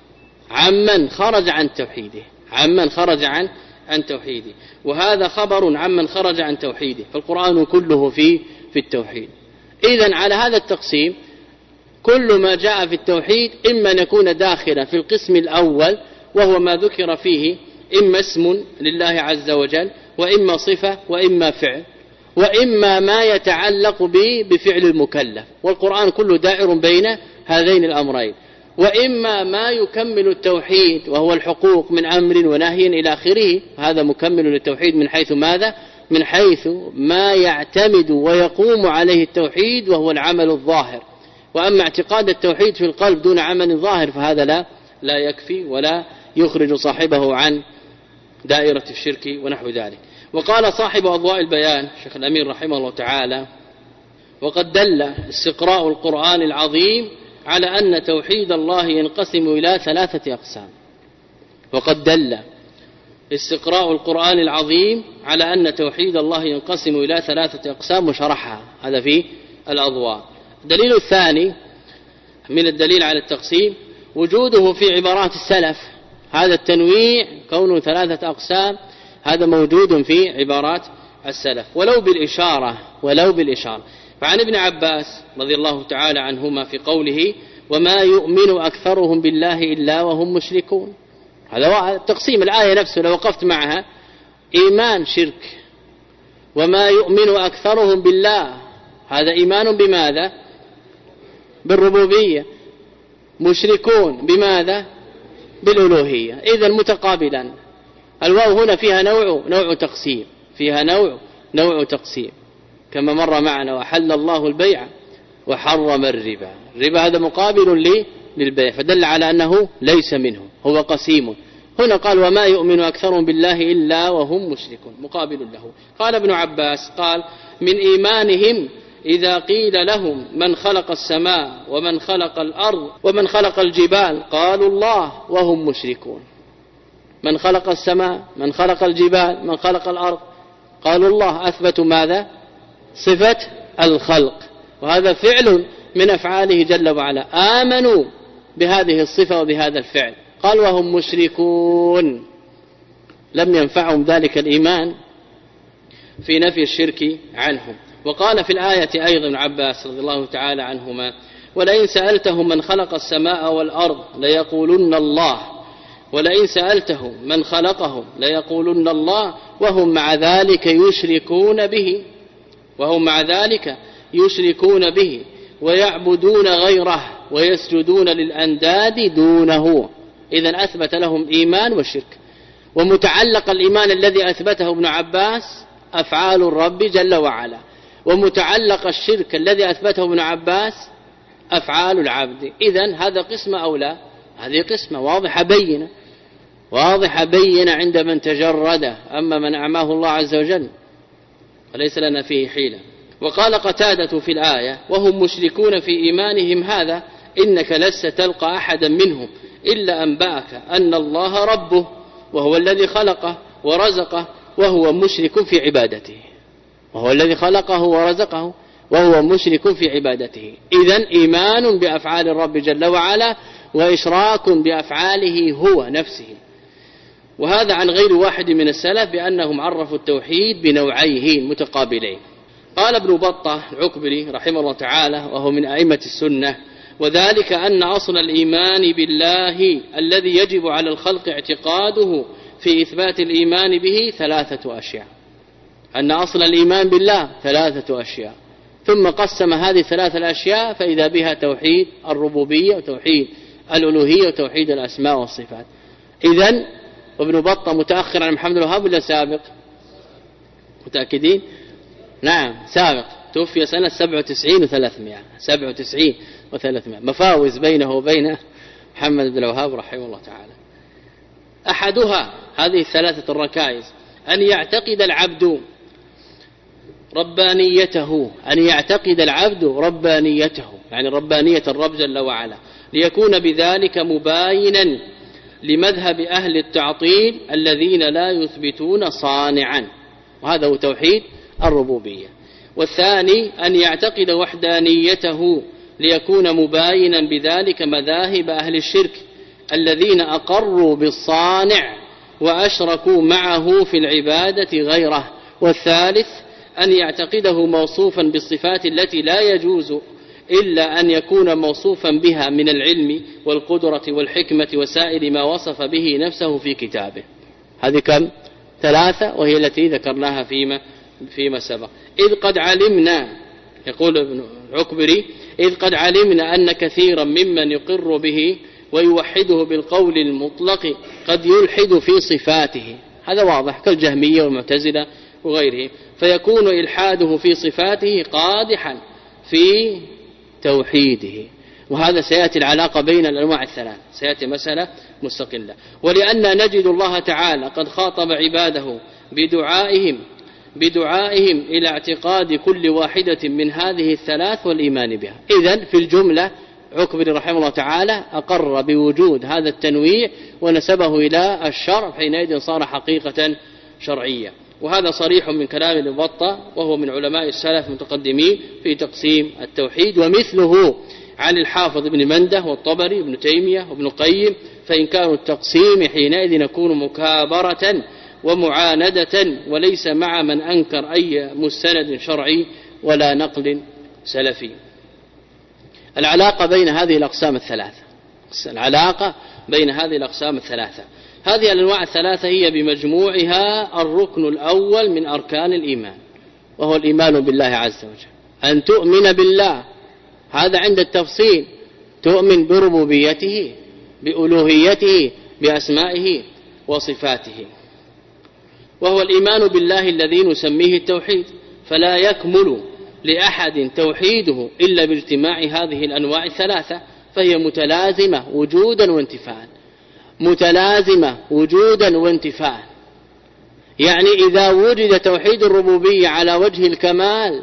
عمن خرج عن توحيده، عمن خرج عن عن توحيده، وهذا خبر عمن خرج عن توحيده، فالقرآن كله في في التوحيد. إذن على هذا التقسيم كل ما جاء في التوحيد إما أن يكون داخلا في القسم الأول وهو ما ذكر فيه إما اسم لله عز وجل وإما صفة وإما فعل وإما ما يتعلق به بفعل المكلف، والقرآن كله دائر بين هذين الأمرين، وإما ما يكمل التوحيد وهو الحقوق من أمر ونهي إلى آخره، هذا مكمل للتوحيد من حيث ماذا؟ من حيث ما يعتمد ويقوم عليه التوحيد وهو العمل الظاهر. وأما اعتقاد التوحيد في القلب دون عمل ظاهر فهذا لا لا يكفي ولا يخرج صاحبه عن دائرة الشرك ونحو ذلك. وقال صاحب أضواء البيان شيخ الأمين رحمه الله تعالى: وقد دل استقراء القرآن العظيم على أن توحيد الله ينقسم إلى ثلاثة أقسام. وقد دل استقراء القرآن العظيم على أن توحيد الله ينقسم إلى ثلاثة أقسام وشرحها، هذا في الأضواء. الدليل الثاني من الدليل على التقسيم وجوده في عبارات السلف، هذا التنويع كونه ثلاثة أقسام هذا موجود في عبارات السلف ولو بالإشارة ولو بالإشارة. فعن ابن عباس رضي الله تعالى عنهما في قوله: وما يؤمن أكثرهم بالله إلا وهم مشركون، هذا تقسيم الآية نفسه لو وقفت معها إيمان شرك، وما يؤمن أكثرهم بالله هذا إيمان بماذا؟ بالربوبية، مشركون بماذا؟ بالألوهية. إذن متقابلا، الواو هنا فيها نوع نوع تقسيم، فيها نوع نوع تقسيم كما مر معنا: وحل الله البيع وحرم الربا. الربا هذا مقابل للبيع فدل على أنه ليس منه، هو قسيم. هنا قال: وما يؤمن أكثرهم بالله إلا وهم مشركون، مقابل له. قال ابن عباس قال: من إيمانهم إذا قيل لهم من خلق السماء ومن خلق الأرض ومن خلق الجبال قالوا الله وهم مشركون. من خلق السماء، من خلق الجبال، من خلق الأرض، قالوا الله، أثبتوا ماذا؟ صفة الخلق، وهذا فعل من أفعاله جل وعلا، آمنوا بهذه الصفة وبهذا الفعل، قال وهم مشركون، لم ينفعهم ذلك الإيمان في نفي الشرك عنهم. وقال في الآية أيضا ابن عباس رضي الله تعالى عنهما: ولئن سألتهم من خلق السماء والأرض ليقولن الله، ولئن سألتهم من خلقهم ليقولن الله وهم مع ذلك يشركون به، وهم مع ذلك يشركون به ويعبدون غيره ويسجدون للأنداد دونه. إذن أثبت لهم إيمان والشرك. ومتعلق الإيمان الذي أثبته ابن عباس أفعال الرب جل وعلا، ومتعلق الشرك الذي أثبته ابن عباس أفعال العبد. إذن هذا قسمة أو لا؟ هذه قسمة واضحة بينة، واضحة بينة عند من تجرده، أما من أعماه الله عز وجل وليس لنا فيه حيلة. وقال قتادة في الآية: وهم مشركون في إيمانهم هذا إنك لست تلقى أحدا منهم إلا أنبأك أن الله ربه وهو الذي خلقه ورزقه وهو مشرك في عبادته، وهو الذي خلقه ورزقه وهو مشرك في عبادته. إذن إيمان بأفعال الرب جل وعلا وإشراك بأفعاله هو نفسه. وهذا عن غير واحد من السلف بأنهم عرفوا التوحيد بنوعيه متقابلين. قال ابن بطة العكبري رحمه الله تعالى وهو من أئمة السنة: وذلك أن أصل الإيمان بالله الذي يجب على الخلق اعتقاده في إثبات الإيمان به ثلاثة أشياء. أن أصل الإيمان بالله ثلاثة أشياء، ثم قسم هذه الثلاثة الأشياء فإذا بها توحيد الربوبية وتوحيد الألوهية وتوحيد الأسماء والصفات. إذن وابن بطة متأخر عن محمد الوهاب ولا سابق؟ متأكدين؟ نعم سابق، توفي سنة سبعة وتسعين وثلاثمائة، سبعة وتسعين وثلاثمائة، مفاوز بينه وبين محمد بن الوهاب رحمه الله تعالى. أحدها هذه الثلاثة الركائز: أن يعتقد العبد ربانيته، أن يعتقد العبد ربانيته، يعني ربانية الرب جل وعلا، ليكون بذلك مباينا لمذهب أهل التعطيل الذين لا يثبتون صانعا، وهذا هو توحيد الربوبية. والثاني أن يعتقد وحدانيته ليكون مباينا بذلك مذاهب أهل الشرك الذين أقروا بالصانع وأشركوا معه في العبادة غيره. والثالث أن يعتقده موصوفا بالصفات التي لا يجوز إلا أن يكون موصوفا بها من العلم والقدرة والحكمة وسائر ما وصف به نفسه في كتابه. هذه كم؟ ثلاثة، وهي التي ذكرناها فيما فيما سبق. إذ قد علمنا، يقول ابن عكبري، إذ قد علمنا أن كثيرا ممن يقر به ويوحده بالقول المطلق قد يلحد في صفاته، هذا واضح كالجهمية والمعتزلة وغيره، فيكون إلحاده في صفاته قادحا في توحيده. وهذا سيأتي العلاقة بين الأنواع الثلاث، سيأتي مسألة مستقلة. ولأن نجد الله تعالى قد خاطب عباده بدعائهم بدعائهم إلى اعتقاد كل واحدة من هذه الثلاث والإيمان بها. إذن في الجملة عكبري رحمه الله تعالى أقر بوجود هذا التنويع ونسبه إلى الشرع، حينئذ صار حقيقة شرعية. وهذا صريح من كلام ابن بطة، وهو من علماء السلف المتقدمين في تقسيم التوحيد، ومثله عن الحافظ ابن منده والطبري ابن تيمية وابن قيم، فإنكار التقسيم حينئذ يكون مكابرة ومعاندة، وليس مع من أنكر أي مستند شرعي ولا نقل سلفي. العلاقة بين هذه الأقسام الثلاثة العلاقة بين هذه الأقسام الثلاثة هذه الأنواع الثلاثة هي بمجموعها الركن الأول من أركان الإيمان، وهو الإيمان بالله عز وجل، أن تؤمن بالله، هذا عند التفصيل، تؤمن بربوبيته، بألوهيته، بأسمائه وصفاته، وهو الإيمان بالله الذي نسميه التوحيد. فلا يكمل لأحد توحيده إلا باجتماع هذه الأنواع الثلاثة، فهي متلازمة وجودا وانتفاعا، متلازمة وجودا وانتفاعا. يعني إذا وجد توحيد الربوبية على وجه الكمال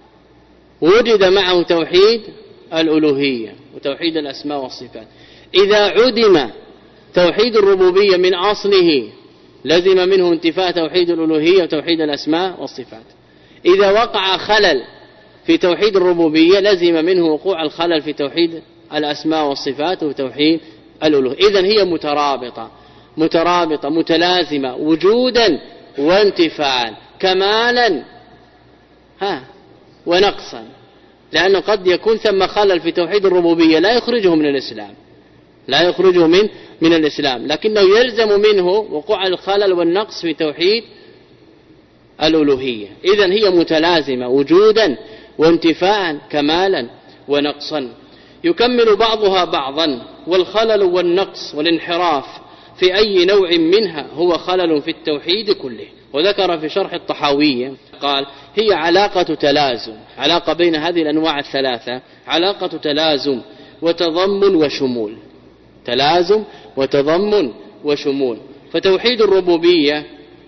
وجد معه توحيد الألوهية وتوحيد الأسماء والصفات. إذا عدم توحيد الربوبية من أصله لزم منه انتفاء توحيد الألوهية وتوحيد الأسماء والصفات. إذا وقع خلل في توحيد الربوبية لزم منه وقوع الخلل في توحيد الأسماء والصفات وتوحيد الألوهية. إذن هي مترابطة مترابطة متلازمة وجودا وانتفاعا، كمالا ها ونقصا، لأنه قد يكون ثم خلل في توحيد الربوبية لا يخرجه من الإسلام لا يخرجه من من الإسلام لكنه يلزم منه وقوع الخلل والنقص في توحيد الألوهية. إذن هي متلازمة وجودا وانتفاعا، كمالا ونقصا، يكمل بعضها بعضا. والخلل والنقص والانحراف في أي نوع منها هو خلل في التوحيد كله. وذكر في شرح الطحاوية قال: هي علاقة تلازم، علاقة بين هذه الأنواع الثلاثة، علاقة تلازم وتضمن وشمول، تلازم وتضمن وشمول. فتوحيد الربوبية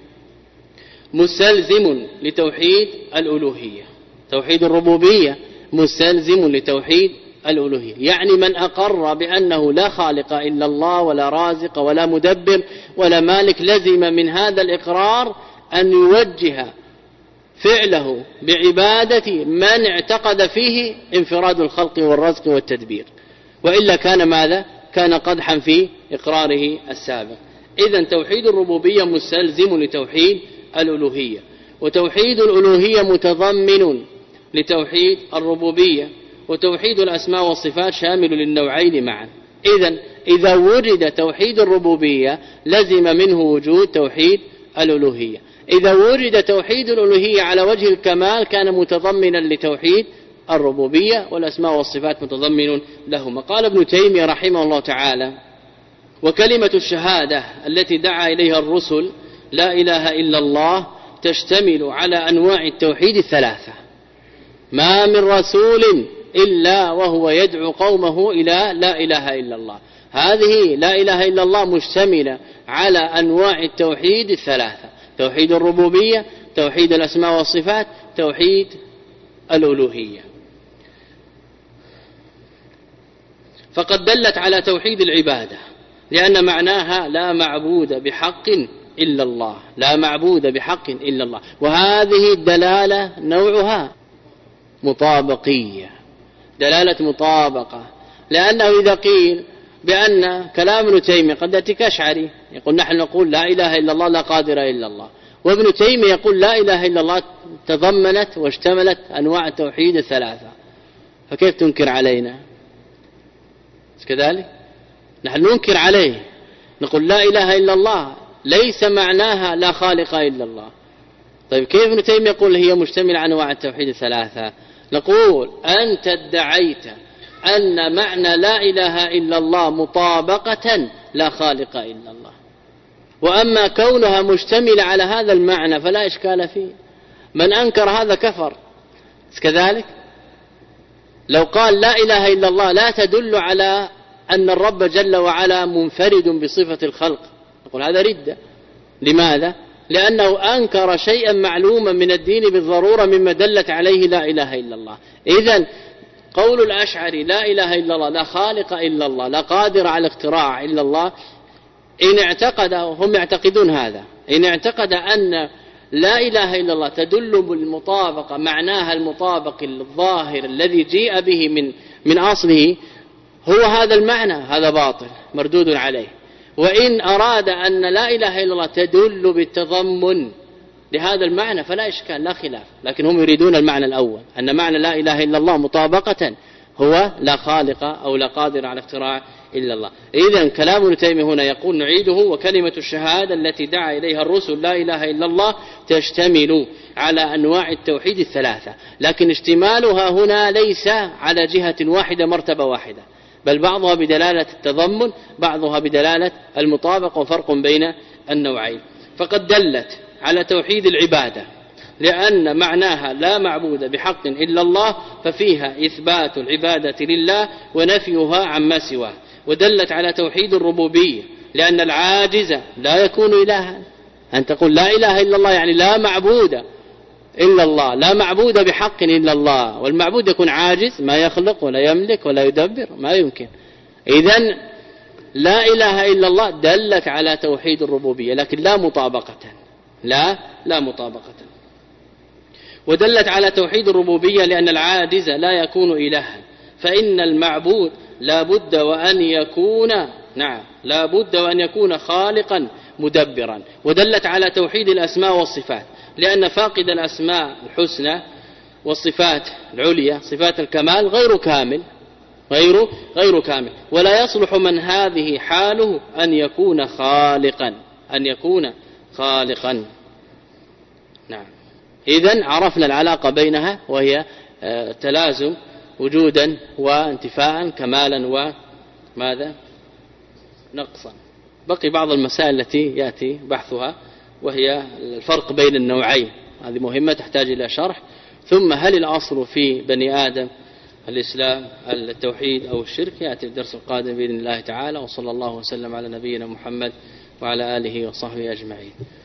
مستلزم لتوحيد الألوهية، توحيد الربوبية مستلزم لتوحيد الألوهية. يعني من أقر بأنه لا خالق إلا الله ولا رازق ولا مدبر ولا مالك، لزم من هذا الإقرار أن يوجه فعله بعبادة من اعتقد فيه انفراد الخلق والرزق والتدبير، وإلا كان ماذا؟ كان قدحا في إقراره السابق. إذن توحيد الربوبية مستلزم لتوحيد الألوهية، وتوحيد الألوهية متضمن لتوحيد الربوبية، وتوحيد الأسماء والصفات شامل للنوعين معا. إذن إذا وجد توحيد الربوبية لزم منه وجود توحيد الألوهية. إذا وجد توحيد الألوهية على وجه الكمال كان متضمنا لتوحيد الربوبية، والأسماء والصفات متضمن لهما. قال ابن تيمية رحمه الله تعالى: وكلمة الشهادة التي دعا إليها الرسل لا إله إلا الله تشتمل على أنواع التوحيد الثلاثة، ما من رسول إلا وهو يدعو قومه إلى لا إله إلا الله. هذه لا إله إلا الله مشتملة على أنواع التوحيد الثلاثة: توحيد الربوبية، توحيد الأسماء والصفات، توحيد الألوهية. فقد دلت على توحيد العبادة لأن معناها لا معبود بحق إلا الله، لا معبود بحق إلا الله. وهذه الدلالة نوعها مطابقية، دلالة مطابقة، لأنه إذا قيل بأن كلام ابن تيمية قد يأتي كأشعري يقول نحن نقول لا إله إلا الله لا قادر إلا الله، وابن تيمية يقول لا إله إلا الله تضمنت واشتملت أنواع التوحيد الثلاثة، فكيف تنكر علينا؟ كذلك نحن ننكر عليه، نقول لا إله إلا الله ليس معناها لا خالق إلا الله. طيب كيف ابن تيمية يقول هي مشتملة على أنواع التوحيد الثلاثة؟ نقول أنت ادعيت أن معنى لا إله إلا الله مطابقة لا خالق إلا الله، وأما كونها مشتملة على هذا المعنى فلا إشكال فيه، من أنكر هذا كفر. كذلك لو قال لا إله إلا الله لا تدل على أن الرب جل وعلا منفرد بصفة الخلق، نقول هذا ردة. لماذا؟ لأنه أنكر شيئا معلوما من الدين بالضرورة مما دلت عليه لا إله إلا الله. إذن قول الأشعري لا إله إلا الله لا خالق إلا الله لا قادر على اختراع إلا الله، إن اعتقد، هم يعتقدون هذا، إن اعتقد أن لا إله إلا الله تدل بالمطابقة معناها المطابق الظاهر الذي جيء به من من أصله، هو هذا المعنى، هذا باطل مردود عليه. وإن أراد أن لا إله إلا الله تدل بالتضمن لهذا المعنى فلا إشكال لا خلاف، لكن هم يريدون المعنى الأول، أن معنى لا إله إلا الله مطابقة هو لا خالق أو لا قادر على اختراع إلا الله. إذن كلام ابن تيمية هنا يقول نعيده: وكلمة الشهادة التي دعا إليها الرسل لا إله إلا الله تشتمل على أنواع التوحيد الثلاثة، لكن اشتمالها هنا ليس على جهة واحدة مرتبة واحدة، بل بعضها بدلالة التضمن بعضها بدلالة المطابقة، وفرق بين النوعين. فقد دلت على توحيد العبادة لأن معناها لا معبود بحق إلا الله، ففيها إثبات العبادة لله ونفيها عما سواه. ودلت على توحيد الربوبية لأن العاجز لا يكون إلها، أن تقول لا إله إلا الله يعني لا معبود إلا الله، لا معبود بحق إلا الله، والمعبود يكون عاجز ما يخلق ولا يملك ولا يدبر، ما يمكن. إذن لا إله إلا الله دلت على توحيد الربوبية لكن لا مطابقة، لا لا مطابقة. ودلت على توحيد الربوبية لأن العاجز لا يكون إلها، فإن المعبود لا بد وأن يكون نعم لا بد وأن يكون خالقا مدبرا. ودلت على توحيد الأسماء والصفات لأن فاقد الأسماء الحسنى والصفات العليا صفات الكمال غير كامل غير غير كامل، ولا يصلح من هذه حاله أن يكون خالقا أن يكون خالقا نعم. إذن عرفنا العلاقة بينها وهي تلازم وجودا وانتفاء، كمالا وماذا نقصا. بقي بعض المسائل التي يأتي بحثها وهي الفرق بين النوعين، هذه مهمة تحتاج إلى شرح. ثم هل الأصل في بني آدم الإسلام التوحيد أو الشرك؟ يأتي الدرس القادم بإذن الله تعالى. وصلى الله وسلم على نبينا محمد وعلى آله وصحبه أجمعين.